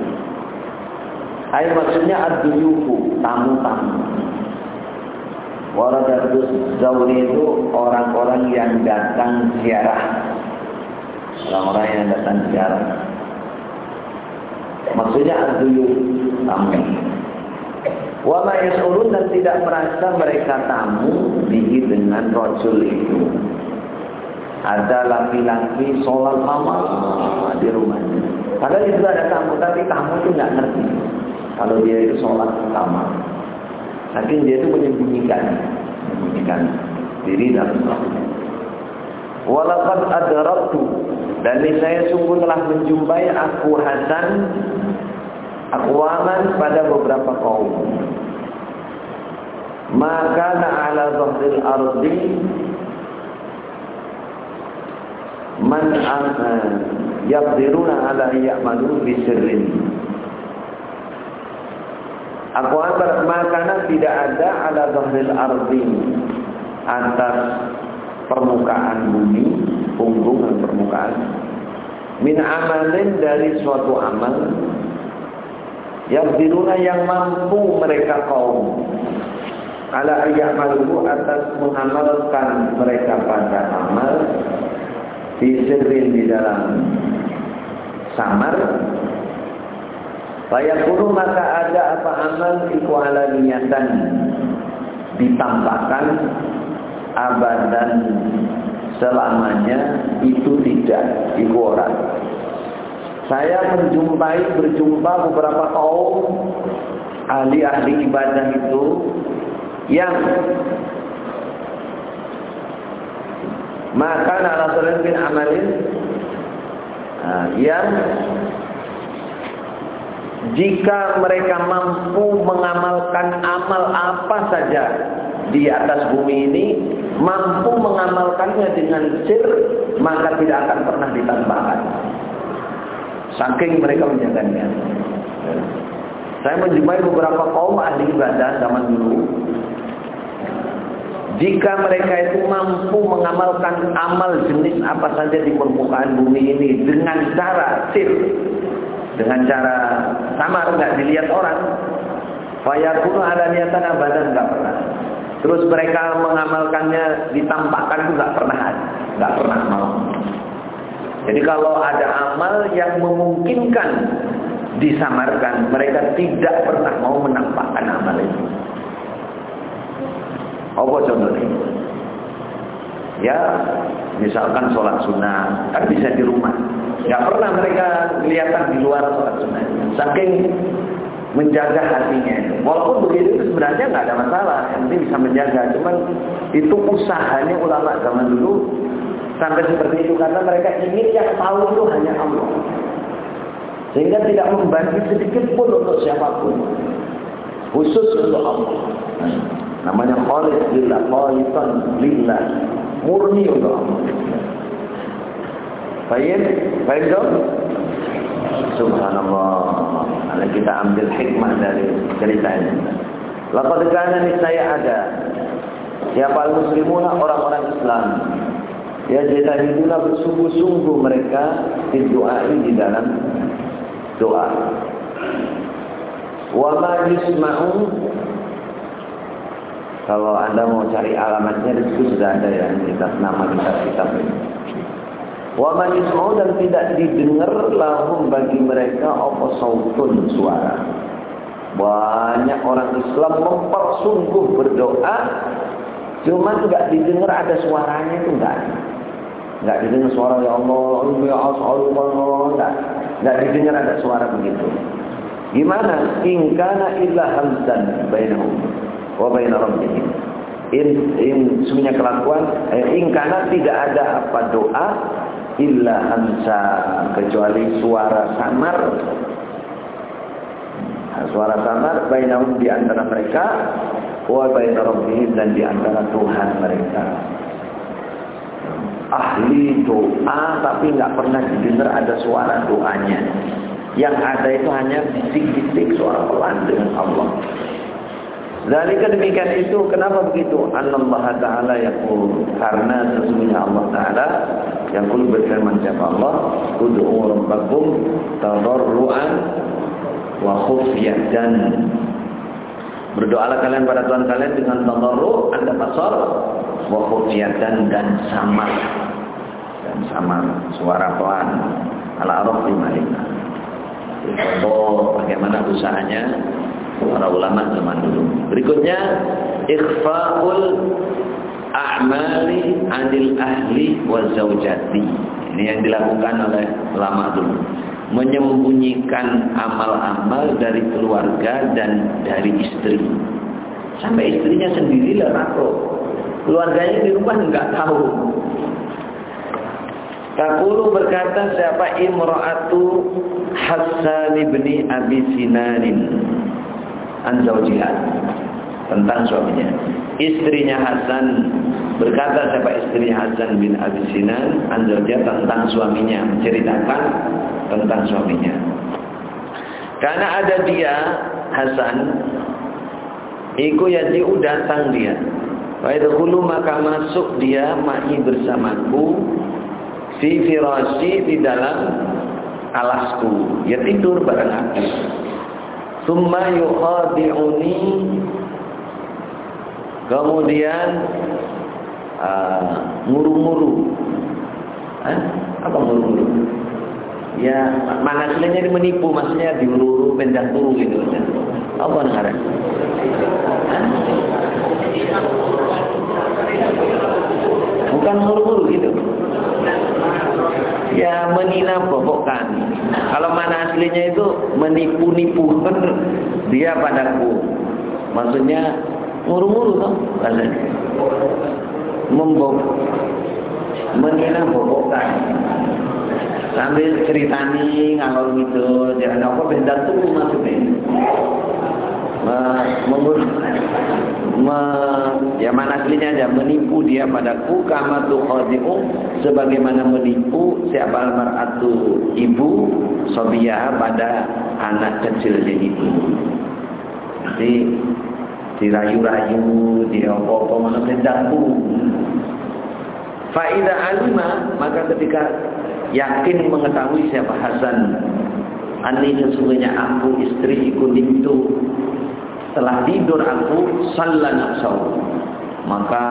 Ay, maksudnya ad-duyufu, tamu-tamu. Waradatuz zawri itu orang-orang yang datang ziarah. Orang-orang yang datang ziarah. Maksudnya ad-duyuf, tamu. Wa ma yashurun, dan tidak merasa mereka tamu bihi, dengan rajul itu. Ada laki-laki sholat lama di rumahnya. Padahal itu ada tamu, tapi tamu itu nggak ngerti kalau dia itu sholat lama. Saking dia itu menyembunyikan diri dalam sholatnya. Walaqad adraktu, dan saya sungguh telah menjumpai aku Hasan aqwaman, pada beberapa kaum. Maka ala dhahril ardi man yaqdiruna ala ya'malu bisirrin. Aqwaman, maka tidak ada ala dhahril ardi, atas permukaan bumi, punggung permukaan, min amalin, dari suatu amal, yaqdiruna, yang mampu mereka kaum, ala ayyamalu, atas mengamalkan mereka pada amal, disirrin, di dalam samar. Fayaqulu, maka ada apa amal iku ala niyatan, ditampakkan, abadan, selamanya, itu tidak, iku orang. Saya berjumpa beberapa kaum ahli-ahli ibadah itu yang maka Rasulullah bin amalin, yang jika mereka mampu mengamalkan amal apa saja di atas bumi ini, mampu mengamalkannya dengan sir, maka tidak akan pernah ditambahkan. Saking mereka menjaganya. Saya menjumpai beberapa kaum ahli ibadah zaman dulu. Jika mereka itu mampu mengamalkan amal jenis apa saja di permukaan bumi ini dengan cara sir, dengan cara samar, nggak dilihat orang, fayakunu ada niatan abadan, nggak pernah. Terus mereka mengamalkannya ditampakkan, itu nggak pernah mau. Jadi kalau ada amal yang memungkinkan disamarkan, mereka tidak pernah mau menampakkan amal itu. Apa contohnya? Ya, misalkan sholat sunnah, kan bisa di rumah. Gak pernah mereka kelihatan di luar sholat sunnah. Saking menjaga hatinya. Walaupun begitu itu sebenarnya nggak ada masalah, yang penting bisa menjaga. Cuman itu usahanya ulama zaman dulu sampai seperti itu, karena mereka ingin yang tahu itu hanya Allah. Sehingga tidak membagi sedikit pun untuk siapapun, khusus untuk Allah. Namanya khalis lillah, khalisan lillah, murni untuk Allah. Baik dong? Subhanallah. Kalau kita ambil hikmah dari cerita ini. Laqad kana, niscaya ada. Siapa muslimuna, orang-orang Islam. Ya, jahiduna, bersungguh-sungguh mereka di doa, di dalam doa. Wa ma yusma'u, Kalau Anda mau cari alamatnya di situ sudah ada ya, nama kitab ini. Wa man yasma'u, dan tidak didengar lahum bagi mereka apa sautun, suara. Banyak orang Islam mempersungguh berdoa, cuma nggak didengar ada suaranya, itu nggak didengar suara ya Allah, ya Allah, nggak didengar ada suara begitu. Gimana? In kana illa hamdan bainahum wa bain rabbihim. Semuanya kelakuan, in kana tidak ada apa doa illa hamsa, kecuali suara samar. Suara samar bainahum, di antara mereka, wa bain rabbihim, dan di antara Tuhan mereka. Ahli doa tapi nggak pernah didengar ada suara doanya. Yang ada itu hanya bisik-bisik suara pelan dengan Allah. Zalika, demikian itu. Kenapa begitu? Anallaha ta'ala yaqul, karena sesungguhnya Allah Ta'ala yaqul, berfirman siapa Allah, ud'u rabbakum tadarruan wa khufyatan. Berdoalah kalian pada Tuhan kalian dengan tadarru, anda pasal, wa khufyatan, dan samar. Suara pelan. Al-A'raf 55. Contoh bagaimana usahanya para ulama zaman dulu. Berikutnya, ikhfa'ul a'mali 'anil ahli wa zaujati. Ini yang dilakukan oleh ulama dulu. Menyembunyikan amal-amal dari keluarga dan dari istri. Sampai istrinya sendiri lah makro. Keluarganya di rumah enggak tahu. Taqulu, berkata siapa, imra'atu Hasan bin Abi Sinanin an zawjiha, tentang suaminya. Istrinya Hasan, berkata siapa istrinya Hasan bin Abi Sinan an zawjiha, tentang suaminya, menceritakan tentang suaminya. Karena ada dia Hasan, iku yaji'u, datang dia. Wa yadkhulu, maka masuk dia, ma'i, bersamaku, fi firasyi, di dalam alasku, ya tidur bareng aku. Tsumma yukhadi'uni, kemudian nguru-nguru. Apa nguru-nguru? Ya, mana aslinya menipu, maksudnya diuru-uru, pendak turu gitu. Apa ngarep? Bukan nguru-nguru gitu. Ya, menina bobokkan. Kalau mana aslinya itu menipu-nipu dia padaku. Maksudnya nguru-nguru toh bahasanya. Menina bobokkan. Sambil ceritani ngalor gitu, jangan apa benda tuh maksudnya. Ya mana aslinya aja, menipu dia padaku, kama tukhadi'u, sebagaimana menipu siapa almar'atu, ibu, sobiyah, pada anak kecilnya itu. Jadi dirayu-rayu, apa-apa, mana bendaku. Fa'idha alima, maka ketika yakin mengetahui siapa Hasan, ani sesungguhnya aku istri ikut itu, setelah tidur aku, salla nafsahu, maka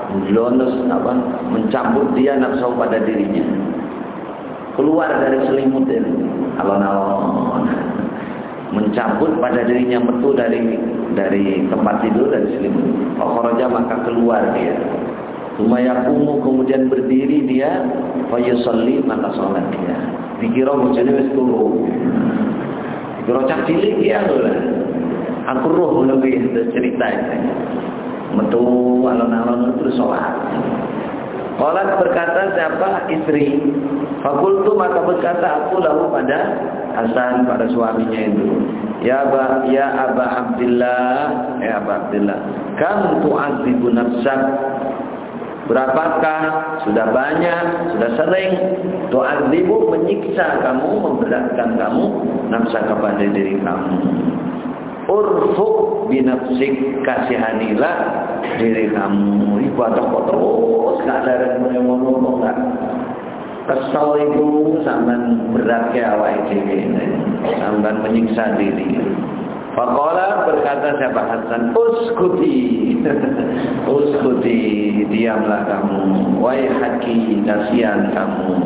mencabut dia nafsahu pada dirinya, keluar dari selimut ini, alon-alon, mencabut pada dirinya, metu dari tempat tidur, dari selimut. Fakharaja, maka keluar dia. Sumayakumu, kemudian berdiri dia, fayusalli, maka sholat dia. Dikira bujane wis turu. Dikira cak cilik dia lah. Aku roh lebih cerita ini. Metu alon-alon terus sholat. Qalat, berkata siapa istri, fakultu, maka berkata aku lalu pada Hasan, pada suaminya itu, ya Aba Abdillah, kam tu'adzibu nafsak, berapakah, sudah banyak, sudah sering, tu'adzibu, menyiksa kamu, memberatkan kamu, nafsa kepada diri kamu. Urfuk binafsik, kasihanilah diri kamu. Ibadah kok terus gak ada yang ngomong, gak kesel itu sampai berat ke awal ini, sampai menyiksa diri. Faqala, berkata siapa Hasan, uskuti. Uskuti, diamlah kamu. Waihaki, kasihan kamu.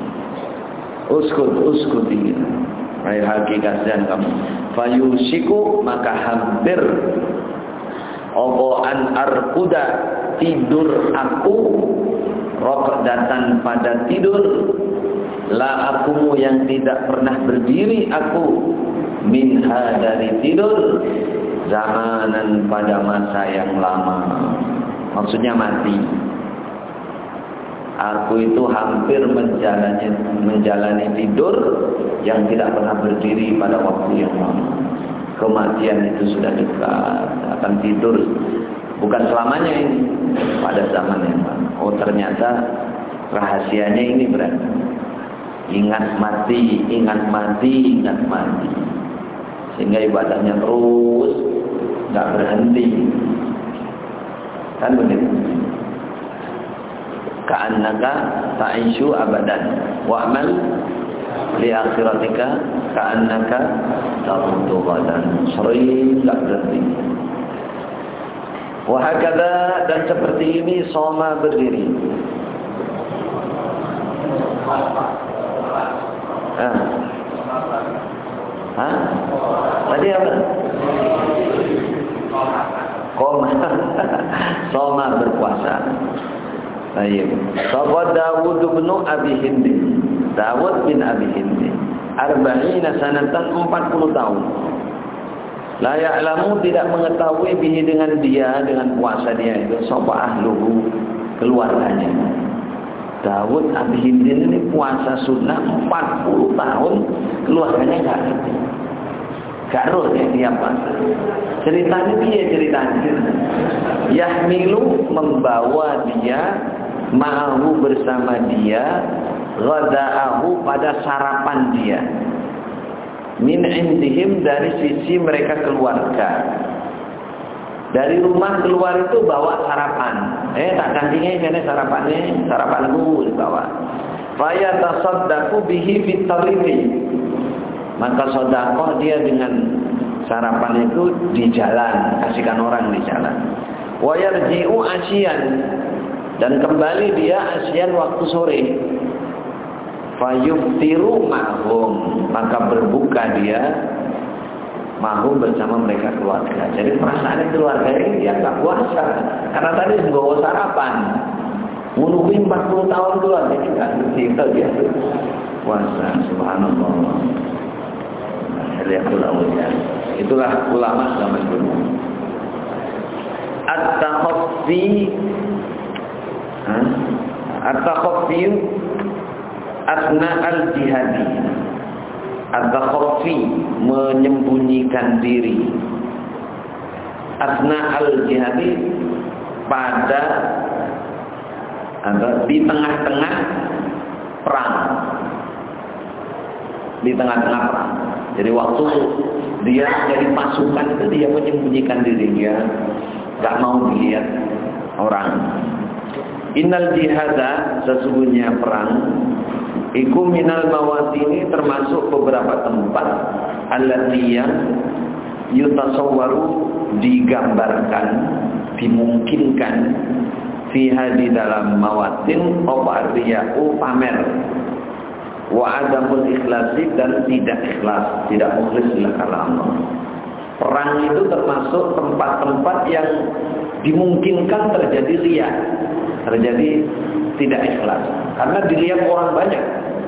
Uskuti. Waihaki, kasihan kamu. Fayusiku, maka hampir oboan arkuda, tidur aku, raqdatan pada tidur, la akumu yang tidak pernah berdiri aku, minha dari tidur, zamanan pada masa yang lama. Maksudnya mati. Aku itu hampir menjalani tidur yang tidak pernah berdiri pada waktu yang lama. Kematian itu sudah dekat, akan tidur bukan selamanya ini, pada zaman yang lama. Oh, ternyata rahasianya ini berarti ingat mati, ingat mati, ingat mati, sehingga ibadahnya terus nggak berhenti, kan begitu. Ka'annaka ta'ishu abadan wa'mal li akhiratika ka'annaka tamutu ghadan. Sering enggak berhenti. Wa hakadha, dan seperti ini soma berdiri. Tadi apa? Koma. Soma berpuasa. Baik. Sawad Dawud bin Abi Hind. Dawud bin Abi Hind. 40 sanatan, 40 tahun. La ya'lamu, tidak mengetahui bihi dengan dia, dengan puasa dia itu, sapa ahluhu, keluarganya. Dawud Abi Hind ini puasa sunnah 40 tahun, keluarganya enggak ngerti. Gak roh dia puasa. Ceritanya dia ceritanya. Yahmilu, membawa dia, ma'ahu bersama dia, ghada'ahu pada sarapan dia. Min indihim, dari sisi mereka keluarga. Dari rumah keluar itu bawa sarapan. Tak cantiknya ini sarapanku dibawa. Faya tasaddaqu bihi fitariqi. Maka sedekah dia dengan sarapan itu di jalan, kasihkan orang di jalan. Wa yarji'u asyian, dan kembali dia asyian waktu sore. Fayuftiru ma'hum, maka berbuka dia mahum bersama mereka keluarga. Jadi perasaan keluarga ini dia enggak puasa, karena tadi bawa sarapan. Menunggu 40 tahun keluarga ini enggak ngerti itu dia puasa. Subhanallah. Itulah ulama zaman dulu. At-takhaffi asna al-jihadi. At-takhaffi, menyembunyikan diri. Asna al-jihadi, pada di tengah-tengah perang. Di tengah-tengah perang. Jadi waktu dia jadi pasukan itu dia menyembunyikan dirinya, enggak mau dilihat orang. Innal jihada, sesungguhnya perang, iku minal mawatini, termasuk beberapa tempat allati yang yutasawwaru, digambarkan, dimungkinkan, fiha, di dalam mawatin, riya'u, pamer, wa adamul ikhlasi, dan tidak ikhlas, tidak mukhlis lillah Allah. Perang itu termasuk tempat-tempat yang dimungkinkan terjadi riya, terjadi tidak ikhlas, karena dilihat orang banyak.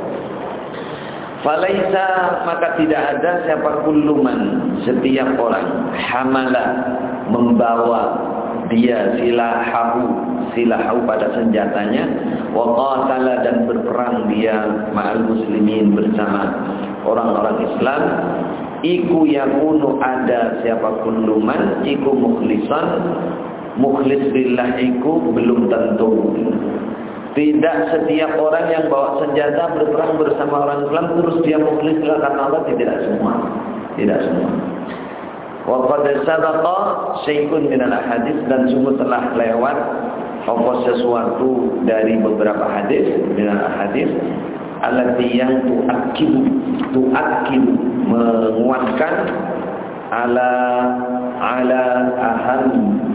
Falaisa, maka tidak ada siapa kulluman, setiap orang, hamala, membawa dia silahu pada senjatanya, wa qatala, dan berperang dia ma'al muslimin, bersama orang-orang Islam, iku yakunu, ada siapa kulluman, iku mukhlisan, mukhlis billah iku belum tentu. Tidak setiap orang yang bawa senjata berperang bersama orang Islam terus dia mukhlis billah karena Allah, tidak semua. Tidak semua. Wa qad sabaqa syai'un min al-hadis, dan sungguh telah lewat sesuatu dari beberapa hadis, dengan hadis allati yang tu'akkidu, menguatkan ala aham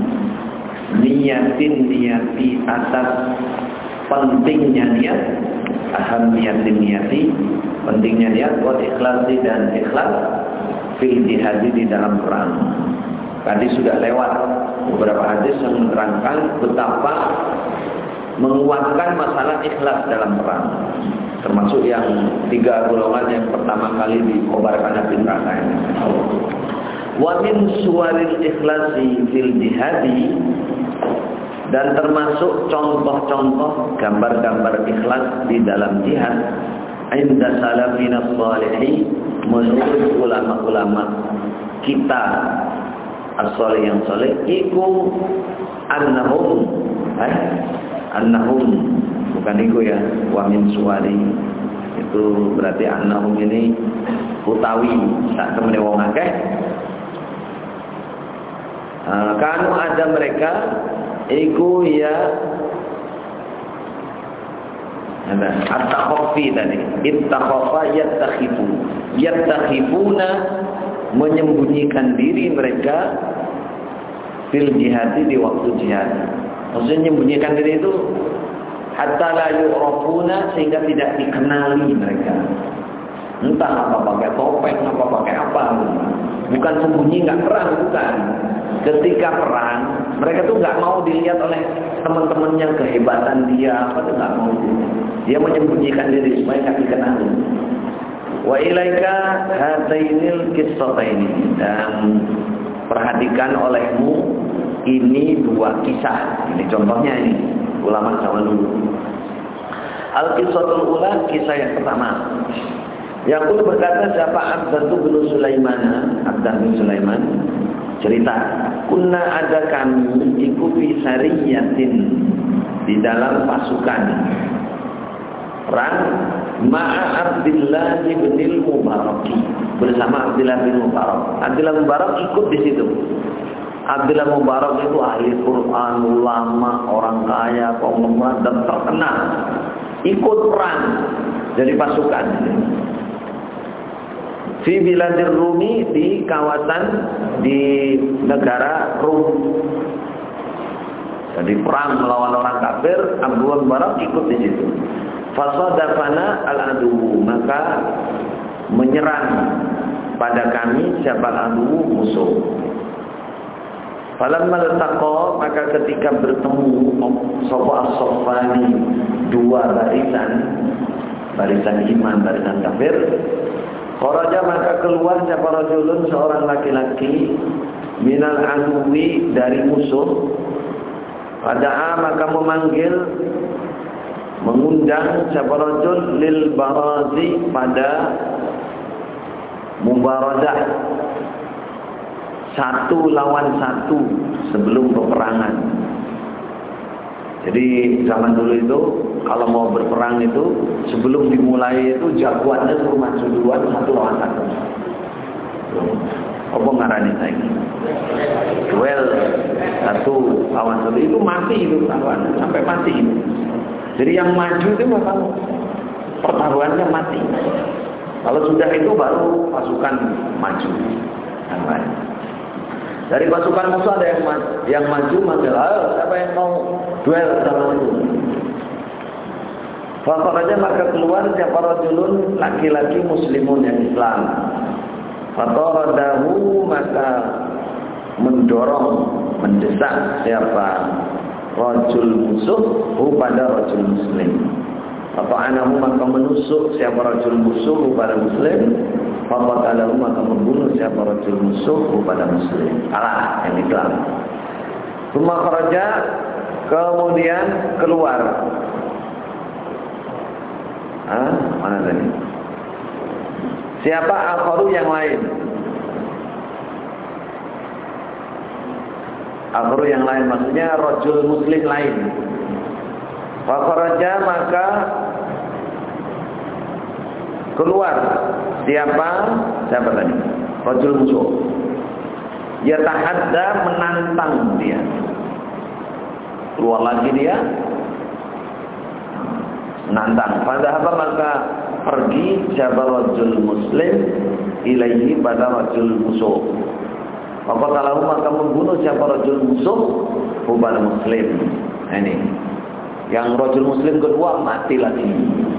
niyati atas pentingnya niat, aham niyati pentingnya niat, buat ikhlasi dan ikhlas fil jihad di dalam perang. Tadi sudah lewat beberapa hadis yang menerangkan betapa menguatkan masalah ikhlas dalam perang. Termasuk yang 3 golongan yang pertama kali dikobarkan Nabi neraka ini. Wa min suwaril ikhlasi fil jihadi, dan termasuk contoh-contoh gambar-gambar ikhlas di dalam jihad inda salafina shalihin, menurut ulama-ulama kita as-salih yang saleh, iku annahum bukan iku ya, wa min suwari itu berarti annahum ini utawi sak temene wong akeh. Kanu ada mereka iku ya ada at-takhafi tadi, ittakhafa yattakhifuna menyembunyikan diri mereka fil jihad di waktu jihad. Maksudnya menyembunyikan diri itu hatta la yu'rafuna, sehingga tidak dikenali mereka. Entah apa pakai topeng, apa pakai apa. Bukan sembunyi enggak perang, bukan. Ketika perang, mereka tuh enggak mau dilihat oleh teman-temannya kehebatan dia, apa tuh enggak mau. Dia menyembunyikan diri supaya enggak dikenali. Wa ilaika hatainil qissataini, dan perhatikan olehmu ini 2 kisah. Ini contohnya ini ulama zaman dulu. Al-qissatul ula, kisah yang pertama. Yaqul berkata siapa Abdah bin Sulaiman, Abdah bin Sulaiman cerita, kunna ada kami ikuti sariyatin di dalam pasukan perang ma'a Abdullah bin Mubarak, bersama Abdullah bin Mubarak. Abdullah bin Mubarak ikut di situ. Abdullah Mubarak itu ahli Quran, ulama, orang kaya, penggemar dan terkenal. Ikut perang dari pasukan. Fi biladir Rumi, di kawasan di negara Rum. Jadi perang melawan orang kafir, Abdullah Mubarak ikut di situ. Fasadafana al-adu, maka menyerang pada kami siapa al-adu, musuh. Falamma iltaqa, maka ketika bertemu sapa as-saffani, 2 barisan iman, barisan kafir, kharaja, maka keluar siapa rajulun, seorang laki-laki, minal aduwi, dari musuh. Fada'a, maka memanggil, mengundang siapa rajul lil barazi, pada mubarazah, 1 lawan 1 sebelum peperangan. Jadi zaman dulu itu kalau mau berperang itu sebelum dimulai itu jagoannya suruh maju duluan 1 lawan 1. Apa ngarani saiki? Duel 1 lawan 1 itu mati itu lawan, sampai mati itu. Jadi yang maju itu memang pertaruhannya mati. Kalau sudah itu baru pasukan maju. Dari pasukan musuh ada yang maju manggil, ayo siapa yang mau duel sama itu. Fakharaja, maka keluar siapa rajulun, laki-laki muslimun yang Islam. Fataradahu, maka mendorong, mendesak siapa rajul musuh pada rajul muslim. Fata'anahu, maka menusuk siapa rajul musuh pada muslim. Faqatalahu, maka membunuh siapa rajul musuh pada muslim. Kalah yang Islam. Tsumma kharaja, kemudian keluar. Mana tadi? Siapa akharu yang lain? Akharu yang lain maksudnya rajul muslim lain. Fakharaja, maka keluar siapa tadi? Rajul musuh. Yatahadda, menantang dia. Keluar lagi dia, menantang. Padahal maka pergi siapa rajul muslim ilaihi, pada rajul musuh. Faqatalahu maka membunuh siapa rajul musuh pada muslim. Nah, ini. Yang rajul muslim kedua mati lagi.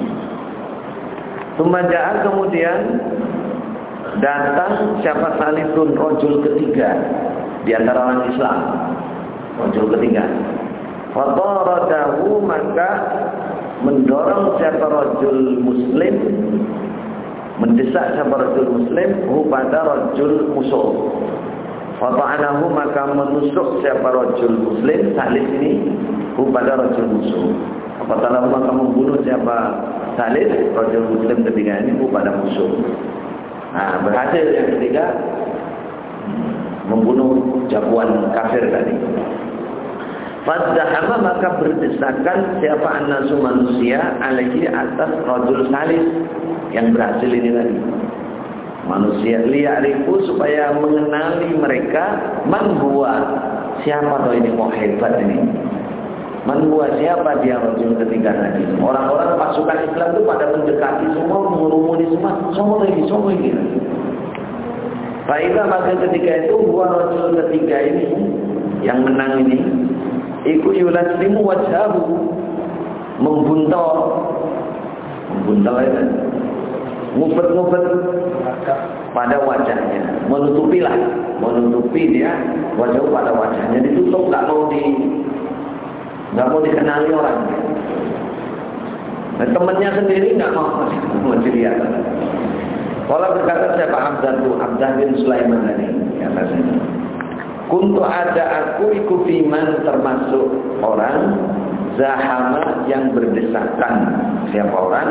Sumajaan kemudian datang siapa salisun rajul ketiga di antara orang Islam. Rajul ketiga. Fataradahu maka mendorong siapa rajul muslim, mendesak siapa rajul muslim pada rajul musuh. Fata'anahu maka menusuk siapa rajul muslim salis ini pada rajul musuh. Fata'anahu maka membunuh siapa salis rajul muslim ketiga ini pada musuh. Nah, berhasil yang ketiga membunuh jagoan kafir tadi. Fadzahama maka berdesakan siapa annasu manusia alaihi atas rajul salis yang berhasil ini tadi. Manusia liya'rifu supaya mengenali mereka man huwa, siapa toh ini kok hebat ini. Man huwa, siapa dia rajul ketiga tadi. Orang-orang pasukan Islam itu pada mendekati semua, mengurumuni semua ini. Faida maka ketika itu huwa rajul ketiga ini yang menang ini iku yulaslimu wajhahu, membuntal itu ngubet-ngubet pada wajahnya, menutupi dia wajah pada wajahnya, ditutup, nggak mau dikenali orang. Nah, temannya sendiri nggak mau dilihat. Kalau berkata siapa Abdah bin Sulaiman tadi kata saya, kuntu ada aku ikufiman termasuk orang zahama yang berdesakan. Siapa orang?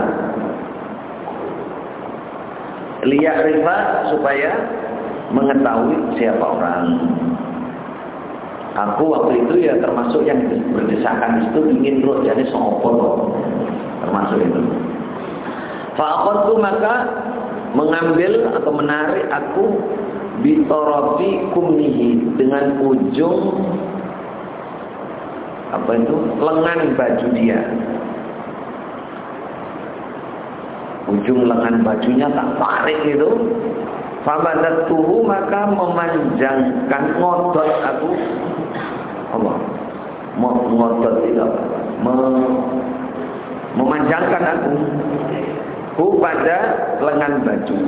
Liya'rifa supaya mengetahui siapa orang. Aku waktu itu ya termasuk yang berdesakan itu ingin roh jadi sopor, termasuk itu. Fa'aqadtu maka mengambil atau menarik aku bitorofi kumnihi dengan ujung lengan baju dia. Ujung lengan bajunya tak tarik itu. Famadatuhu maka memanjangkan ngodot aku. Allah. Ngodot itu apa? Memanjangkan aku pada lengan baju.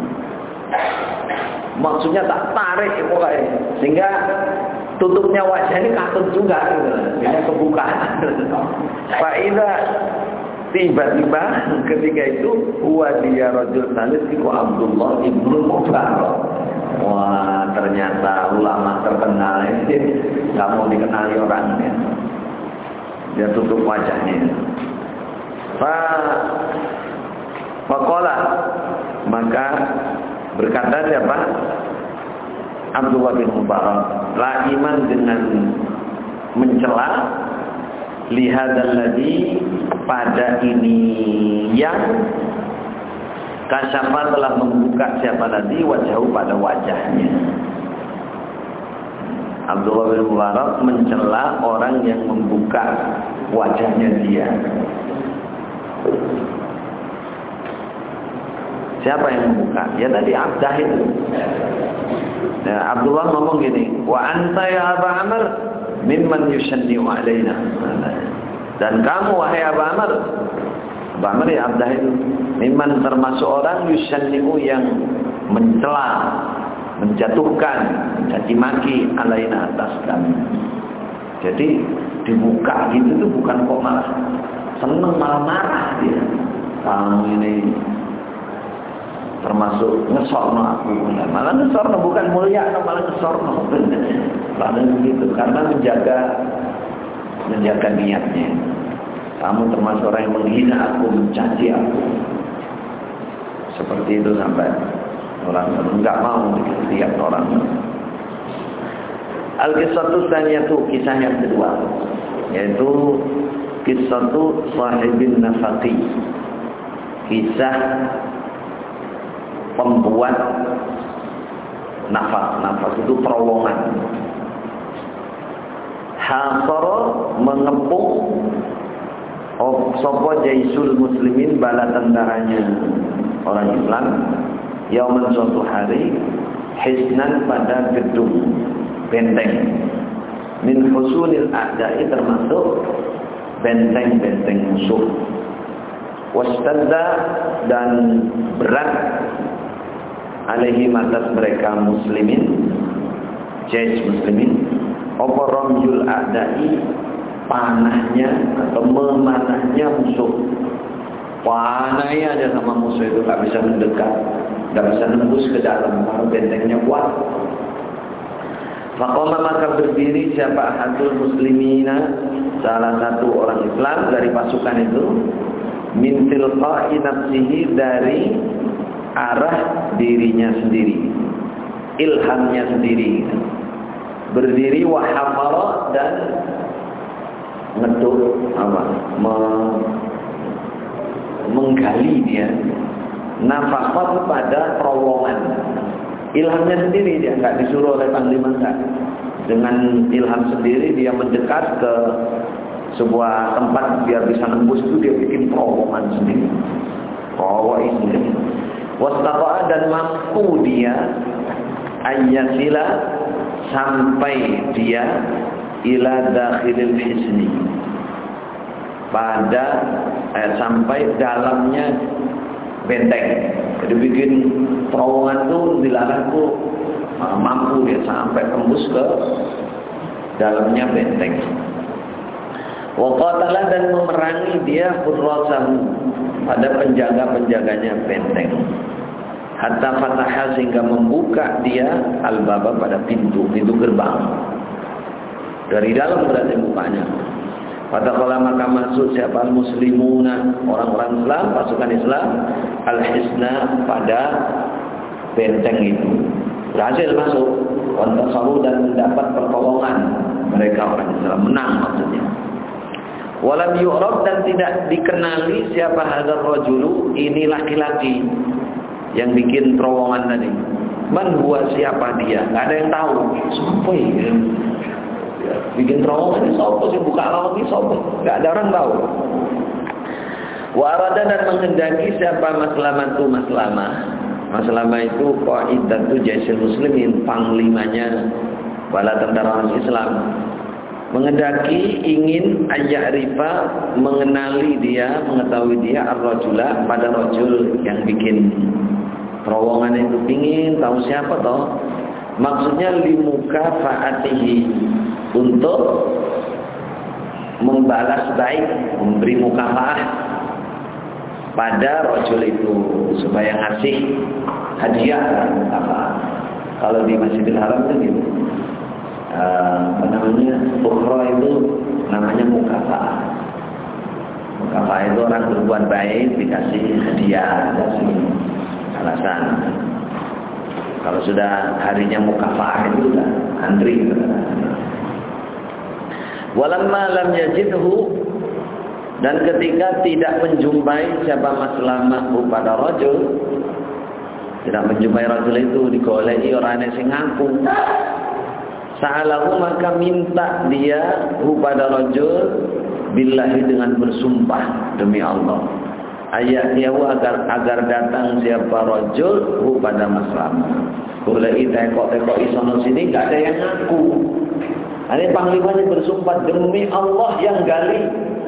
Maksudnya tak tarik pokoknya, sehingga tutupnya wajah ini katut juga gitu. Ini kebuka. Faida tiba-tiba ketika itu dia rajul salis iku Abdullah ibnu Mubarak. Wah, ternyata ulama terkenal ini nggak mau dikenali orangnya. Dia tutup wajahnya. Faqala maka berkata siapa? Abdullah bin Mubarak, la iman dengan mencela lihadzal ladzi pada ini yang kasyafa telah membuka siapa tadi wajhahu pada wajahnya. Abdullah bin Mubarak mencela orang yang membuka wajahnya dia. Siapa yang membuka? Ya tadi Abdah itu. Ya, Abdullah ngomong gini, wa anta ya Aba Amr mimman yusanni'u alaina. Dan kamu wahai Aba Amr, Aba Amr ya Abdah itu, mimman termasuk orang yusanni'u yang mencela, menjatuhkan, mencaci maki alaina atas kami. Jadi dibuka gitu tuh bukan kok malah seneng, malah marah dia. Kamu ini termasuk ngesorno aku, malah ngesorno bukan mulia, malah ngesorno. Lalu begitu, karena menjaga niatnya. Kamu termasuk orang yang menghina aku, mencaci aku. Seperti itu sampai orang enggak mau dilihat orang. Al-qissatu tsaniyatu, kisah yang kedua, yaitu qissatu sahibin nafaqi. Kisah pembuat nafas itu terowongan. Hasara mengepung sapa jaisul muslimin bala tentaranya orang Islam yauman suatu hari hisnan pada gedung benteng, min husunil a'da'i termasuk benteng-benteng musuh, wastadda dan berat alaihi atas mereka muslimin, jais muslimin, oporomjul a'da'i panahnya atau memanahnya musuh. Panahnya aja sama musuh itu tak bisa mendekat, tak bisa nembus ke dalam kalau bentengnya kuat. Faqama maka berdiri siapa ahadul muslimina, salah satu orang Islam dari pasukan itu, min tilqa'i nafsihi dari arah dirinya sendiri, ilhamnya sendiri, berdiri wahafara dan ngeduk menggali dia nafaqat pada terowongan. Ilhamnya sendiri, dia enggak disuruh oleh panglima, enggak. Dengan ilham sendiri dia mendekat ke sebuah tempat biar bisa nembus itu, dia bikin terowongan sendiri. Terowongan sendiri. Wastaqa'a dan mampu dia ayyasila sampai dia ila dakhilil hisni, pada sampai dalamnya benteng. Jadi bikin terowongan tuh dilarang tuh mampu dia sampai tembus ke dalamnya benteng. Wa qatala dan memerangi dia hurrasahu pada penjaga-penjaganya benteng. Hatta fataha sehingga membuka dia al-baba pada pintu gerbang. Dari dalam berarti bukanya. Fadakhala maka masuk siapa muslimuna, orang-orang Islam, pasukan Islam, al-hisna pada benteng itu. Berhasil masuk, wantasaru dan mendapat pertolongan mereka orang Islam, menang maksudnya. Walam yu'rab dan tidak dikenali siapa hadzal rajulu, ini laki-laki yang bikin terowongan tadi. Man huwa siapa dia? Enggak ada yang tahu. Siapa ini? Bikin terowongan ini siapa sih, buka laut ini siapa? Enggak ada orang tahu. Wa arada dan menghendaki siapa Maslamah itu qaidatu jaisil muslimin, panglimanya bala tentara orang Islam. Menghendaki ingin ayya'rifa mengenali dia, mengetahui dia ar-rajula pada rajul yang bikin terowongan itu, ingin tahu siapa toh. Maksudnya limuka fa'atihi, untuk membalas baik, memberi mukafa'ah pada rajul itu, supaya ngasih hadiah mukafa'ah. Kalau di Masjidil Haram itu gitu. Ukhra itu namanya mukafa'ah. Mukafa'ah itu orang berbuat baik dikasih hadiah, dikasih alasan. Kalau sudah harinya mukafa'ah itu sudah antri. Walamma lam yajidhu, dan ketika tidak menjumpai siapa Maslamah pada rajul, tidak menjumpai rajul itu, digoleki orang yang ngaku. Sa'alahu maka minta dia pada rajul billahi dengan bersumpah demi Allah. Ayatnya agar datang siapa rajul pada Maslamah. Goleki tekok-tekok isono sini enggak ada yang ngaku. Ini panglimanya bersumpah demi Allah yang gali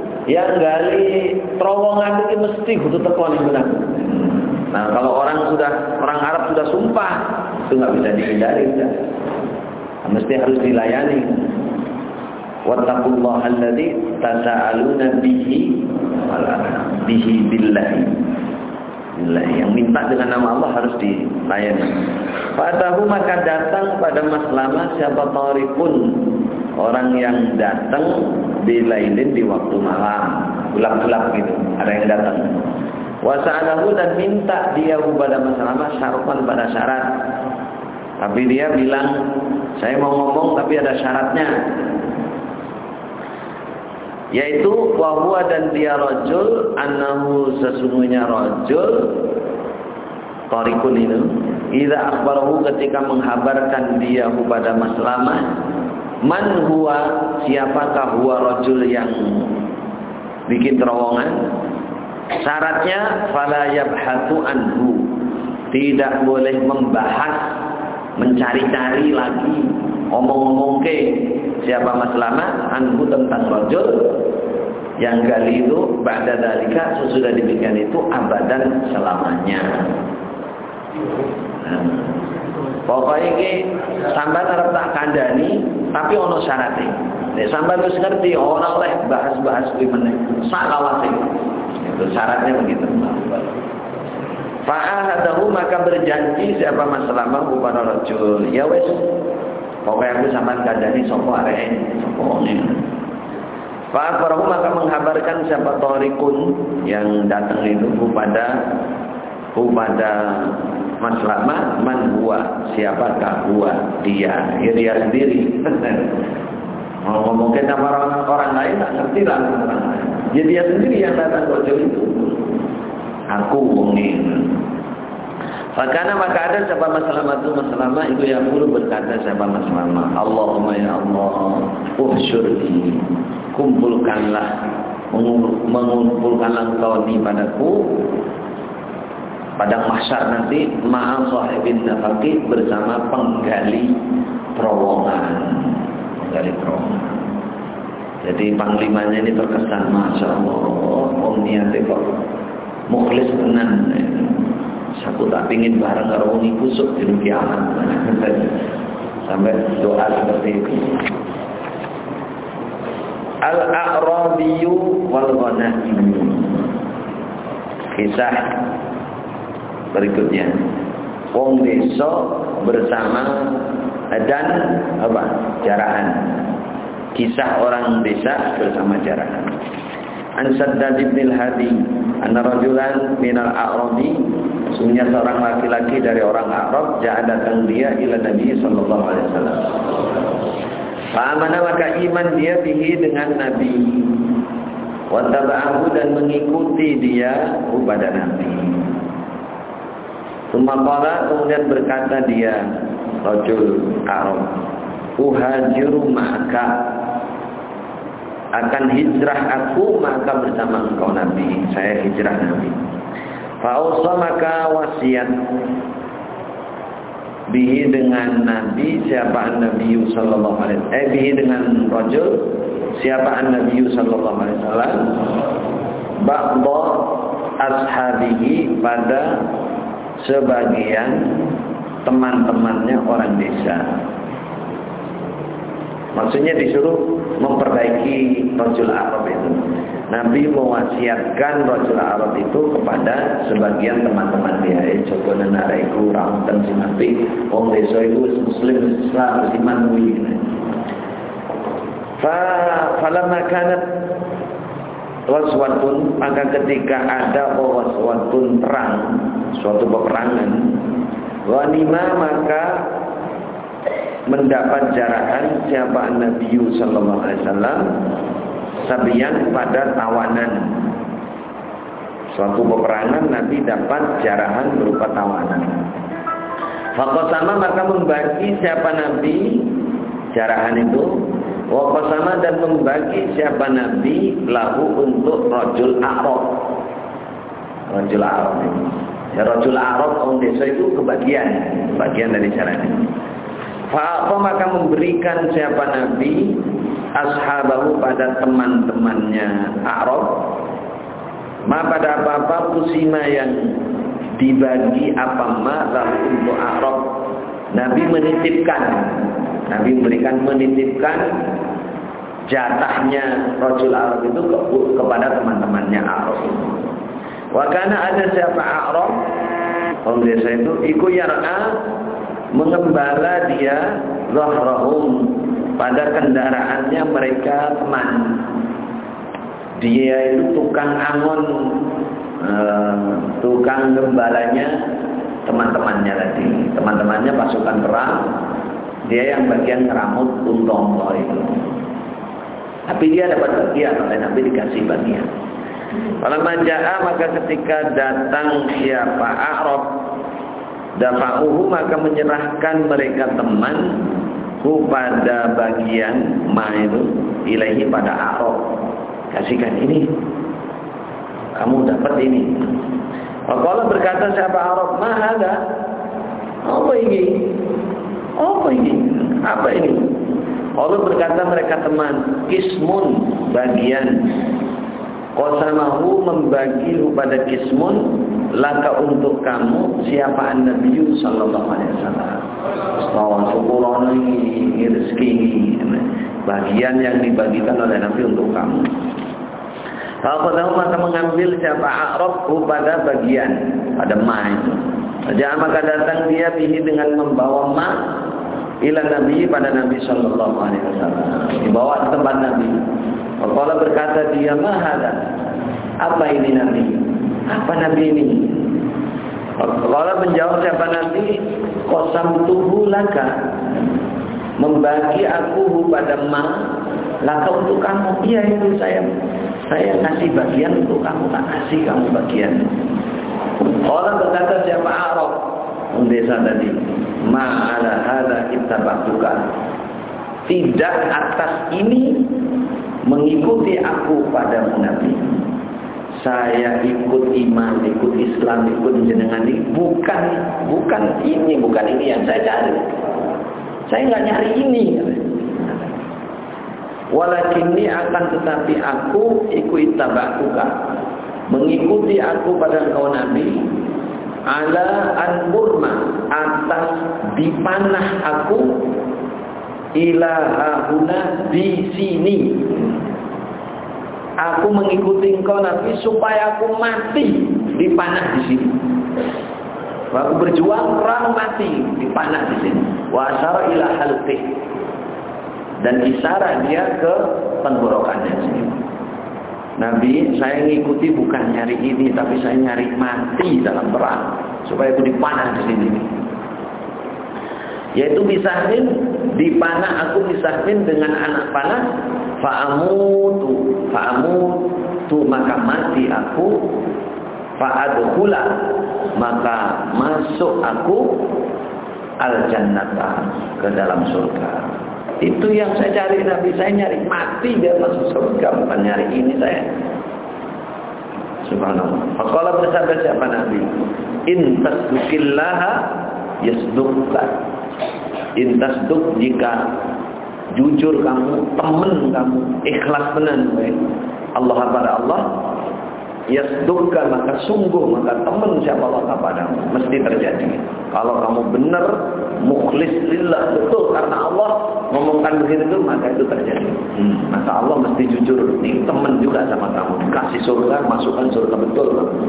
terowongan itu mesti kudu teko ning benar. Nah, kalau orang Arab sudah sumpah, itu enggak bisa dihindari, mesti harus dilayani. Wattaqullaha alladzi tasaaluna bihi billahi. Yang minta dengan nama Allah harus dilayani. Fatahu maka datang pada Maslamah siapa tarikun, orang yang datang bilailin di waktu malam, gelap-gelap gitu, ada yang datang. Wasa'alahu dan minta dia kepada Maslamah syaratan pada syarat. Tapi dia bilang, saya mau ngomong tapi ada syaratnya. Yaitu wahwa dan dia rajul, annahu sesungguhnya rajul tarikun itu, idza akhbarahu ketika menghabarkan dia kepada Maslamah, man huwa siapakah huwa rajul yang bikin terowongan, syaratnya fala yabhatu anhu, tidak boleh membahas mencari-cari lagi, ngomong-ngomong ke siapa Maslamah anhu tentang rajul yang gali itu ba'da dalika sesudah demikian itu abadan selamanya. Pokoknya ini sampai arep tak kandhani tapi ono syaratnya. Nek sampai wis ngerti ora oleh bahas-bahas kuwi meneh. Sakawase. Itu syaratnya begitu. Fa'ahadahu maka berjanji siapa Maslamah kepada rajul. Ya wis. Pokoknya aku sampean kandhani sapa areke, sapa wonge. Fa'akhbarahu maka menghabarkan siapa Tariqun yang datang itu kepada Maslamah man huwa, siapakah huwa, dia sendiri. Ngomong kita orang lain tak ngerti lah orang lain. Jadi dia sendiri yang datang ke rajul itu. Aku wongin. Fakana maka ada siapa Maslamah itu yang perlu berkata siapa Maslamah, Allahumma ya Allah, uhsyurni, kumpulkanlah, mengumpulkanlah engkau ni padaku pada mahsyar nanti ma'a sahibin nafaqi bersama penggali terowongan. Jadi panglimanya ini terkesan Masya Allah niatnya kok mukhlis tenan. Aku tak pingin bareng karo wong iku sok di kiamat. Sampai doa seperti itu. Al-A'rabiyyu wal Ghanaim. Kisah berikutnya, wong desa bersama dan jarahan. Kisah orang desa bersama jarahan. An Saddad bin al-Hadi anna rajulan minal A'rabi, sesungguhnya seorang laki-laki dari orang Arab datang dia ila Nabi sallallahu alaihi wasallam. Fa'amana maka iman dia bihi dengan Nabi, wa taba'ahu dan mengikuti dia kepada Nabi. Sumaqala kemudian berkata dia rajul Arab, uhajiru maka akan hijrah aku maka bersama engkau Nabi, saya hijrah Nabi. Fa'ausa maka wasiat bihi dengan Nabi siapa Nabi sallallahu alaihi wasallam, bihi dengan rajul siapa Nabi sallallahu alaihi wasallam, ba'dha ashabihi pada sebagian teman-temannya orang desa. Maksudnya disuruh memperbaiki rajul Arab itu. Nabi mewasiatkan rajul Arab itu kepada sebagian teman-teman dia. Coba nara iku ramten si Nabi, wong desa iku muslim Islam iman kuwi. Falamma kanat waswatun, maka ketika ada waswatun perang, suatu peperangan, ghanima maka mendapat jarahan siapa Nabi sallallahu alaihi wasallam sabiyan pada tawanan. Suatu peperangan Nabi dapat jarahan berupa tawanan. Faqasama maka membagi siapa Nabi jarahan itu, wa qasama dan membagi siapa Nabi lahu untuk rajul Arab. Rajul Arab ini. Ya rajul Arab orang desa itu kebagian dari jarahan. Fa'afa maka memberikan siapa Nabi ashabahu pada teman-temannya Arab, ma pada apa-apa kusima yang dibagi apa ma lalu untuk Arab. Nabi menitipkan jatahnya rajul Arab itu kepada teman-temannya Arab. Wa kana ada siapa Arab orang desa itu iku yar'a mengembala dia zahrahum pada kendaraannya mereka teman. Dia itu tukang angon, tukang gembalanya teman-temannya tadi. Teman-temannya pasukan perang, dia yang bagian ngeramut unta-unta itu. Tapi dia dapat bagian, oleh Nabi dikasih bagian. Falamma jaa maka ketika datang siapa Arab, dafa'uhu maka menyerahkan mereka teman kepada bagian ma itu ilahi pada Arab. Kasihkan ini, kamu dapat ini. Kalau berkata siapa Arab, ma ada apa ini? Apa ini? Apa ini? Allah berkata mereka teman, kismun, bagian. Qasamahu, membagi pada kismun, laka untuk kamu, siapa Nabi sallallahu alaihi wasallam. Setawang syukuran ini rezeki, bagian yang dibagikan oleh Nabi untuk kamu. Faqadahu, maka mengambil siapa A'rab pada bagian, pada ma itu. Jadi maka datang dia bihi dengan membawa ma ila Nabi, pada Nabi sallallahu alaihi wasallam. Dibawa ke tempat Nabi. Qala, berkata dia, mahada, apa ini Nabi? Apa Nabi ini? Qala, menjawab siapa Nabi, qasamtuhu laka, membagi aku pada ma laka untuk kamu. Iya, itu saya kasih bagian untuk kamu, tak kasih kamu bagian. Qala, berkata siapa Arab desa tadi, ma'ala hadza ittaba'tuka, tidak atas ini mengikuti aku pada Nabi. Saya ikut iman, ikut Islam, ikut jenengan ini bukan ini yang saya cari. Saya nggak nyari ini. Walakinni, akan tetapi aku ikut tabatuka, mengikuti aku pada engkau Nabi, ala an-burma, atas dipanah aku, ila huna, di sini. Aku mengikuti engkau Nabi supaya aku mati dipanah di sini. Aku berjuang perang mati dipanah di sini. Wa asyara ila halqi, dan isyarat dia ke tenggorokannya sini. Nabi, saya mengikuti bukan nyari ini, tapi saya nyari mati dalam perang supaya aku dipanah di sini. Yaitu bisahmin, dipanah aku bisahmin dengan anak panah, fa'amutu, maka mati aku, fa'adkhula, maka masuk aku al-jannata, ke dalam surga. Itu yang saya cari Nabi, saya nyari mati biar masuk surga, bukan nyari ini saya. Subhanallah. Faqala, bersabda siapa Nabi, in tasduqillaha yasduqka. In tasduq, jika jujur kamu, temen kamu, ikhlas benar Allah kepada Allah, yasduqka, maka sungguh, maka temen siapa Allah kepadamu, mesti terjadi. Kalau kamu benar mukhlis lillah, betul karena Allah ngomongkan begitu, maka itu terjadi. Maka Allah mesti jujur, ini temen juga sama kamu, kasih surga, masukkan surga, betul.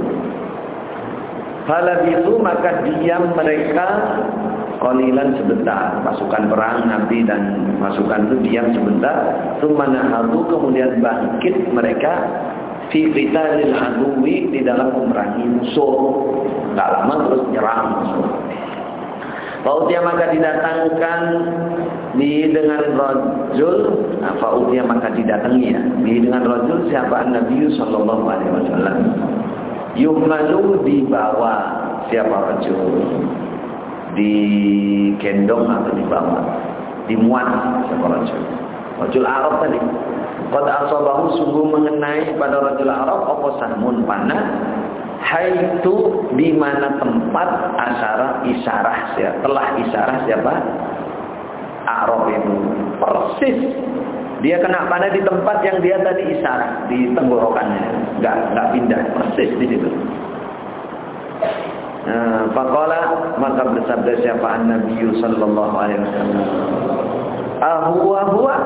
Falabitu, maka diam mereka qalilan, sebentar. Pasukan perang Nabi dan pasukan itu diam sebentar. Tsummanahadu, kemudian bangkit mereka fi qitalil aduwi, di dalam memerangi musuh. Enggak lama terus nyerang musuh. Fa'utia, maka didatangkan dengan rajul, fa'utia, maka didatangi ya, dengan rajul siapa Nabi sallallahu alaihi wasallam. Yuhmalu, dibawa siapa rajul, digendong atau dibawa, dimuat siapa rajul Arab tadi. Qad asabahu, sungguh mengenai pada rajul Arab apa sahmun, panah, haitu, di mana tempat isyarah telah isyarah siapa Arab itu, persis dia kena panah di tempat yang dia tadi isyarah, di tenggorokannya, enggak pindah, persis di situ. Faqala, maka bersabda siapa Nabi sallallahu alaihi wasallam, huwa,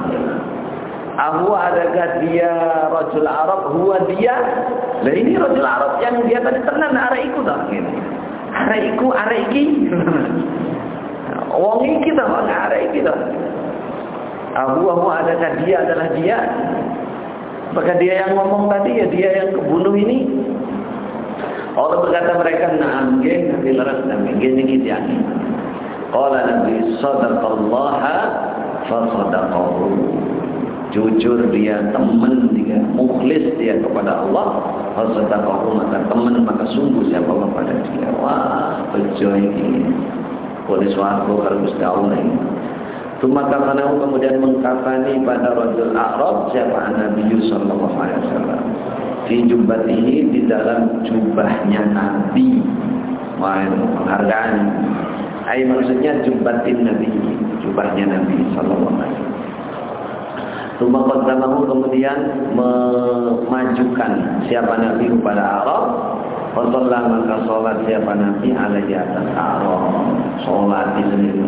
adakah dia rajul Arab, huwa dia. Lah ini rajul Arab yang dia tadi tenan araiku dah gitu. Araiki. Wong iki ta, wong araiki dah. Huwa, adakah dia adalah dia. Apakah dia yang ngomong tadi, ya dia yang kebunuh ini? Allah berkata mereka, na'am, nggih, Nabi laras nami, nggih niki diani. Qala Nabi, sadaqallaha fa sadaqahu. Jujur dia, teman dia, mukhlis dia kepada Allah, fa sadaqahu, maka teman, maka sungguh siapa Allah pada dia. Wah, bejo ini. Boleh suaraku kalau Gusti Allah ini. Tumakafanahu, kemudian mengkafani pada rajul Arab siapa Nabi sallallahu alaihi wasallam. Fi jubbatihi, di dalam jubahnya Nabi. Wah, penghargaan. Ai maksudnya jubbatin Nabi, jubahnya Nabi sallallahu alaihi wasallam. Tsumma qaddamahu, kemudian memajukan siapa Nabi kepada Arab. Qalla maka salat siapa Nabi alaihi atas Arab. Salat di sendiri.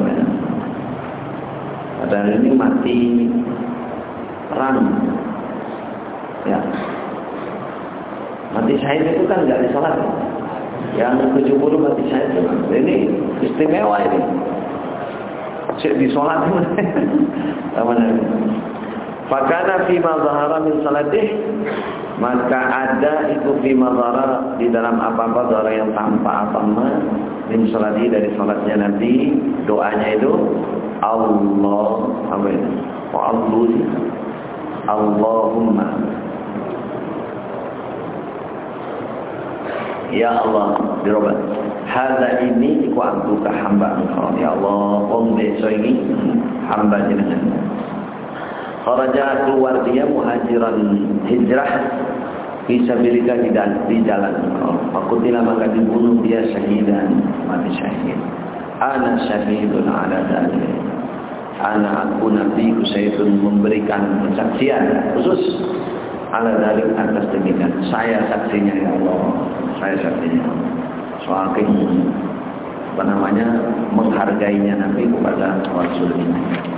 Padahal ini mati perang. Ya. Mati syahid itu kan enggak disalat. Yang 70 mati syahid itu ini istimewa ini. Cek disolat sama Nabi. Fakana fi ma zahara min salatih, maka ada itu fi ma zahara di dalam apa-apa zahara yang tampak apa min salati dari salatnya Nabi, doanya itu Allah apa itu? Allahumma ya Allah dirobat. Hadza ini iku abduka hamba engkau ya Allah. Wong desa ini hamba jenengan. Kharaja keluar dia muhajiran hijrah fisabilillah di jalan engkau. Fakutila maka dibunuh dia syahidan, mati syahid. Ana syahidun ala dzalik. Ana aku Nabi Usaidun memberikan kesaksian khusus ala dzalik atas demikian. Saya saksinya ya Allah. Saya saksinya. Soalnya apa namanya menghargainya Nabi kepada Rasul ini.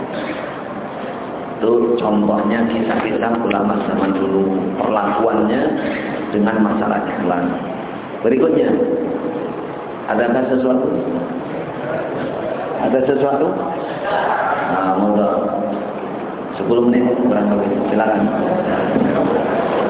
Itu contohnya kisah-kisah ulama zaman dulu, perlakuannya dengan masalah ikhlas. Berikutnya, adakah sesuatu? Ada sesuatu? Nah, 10 menit barangkali, silakan.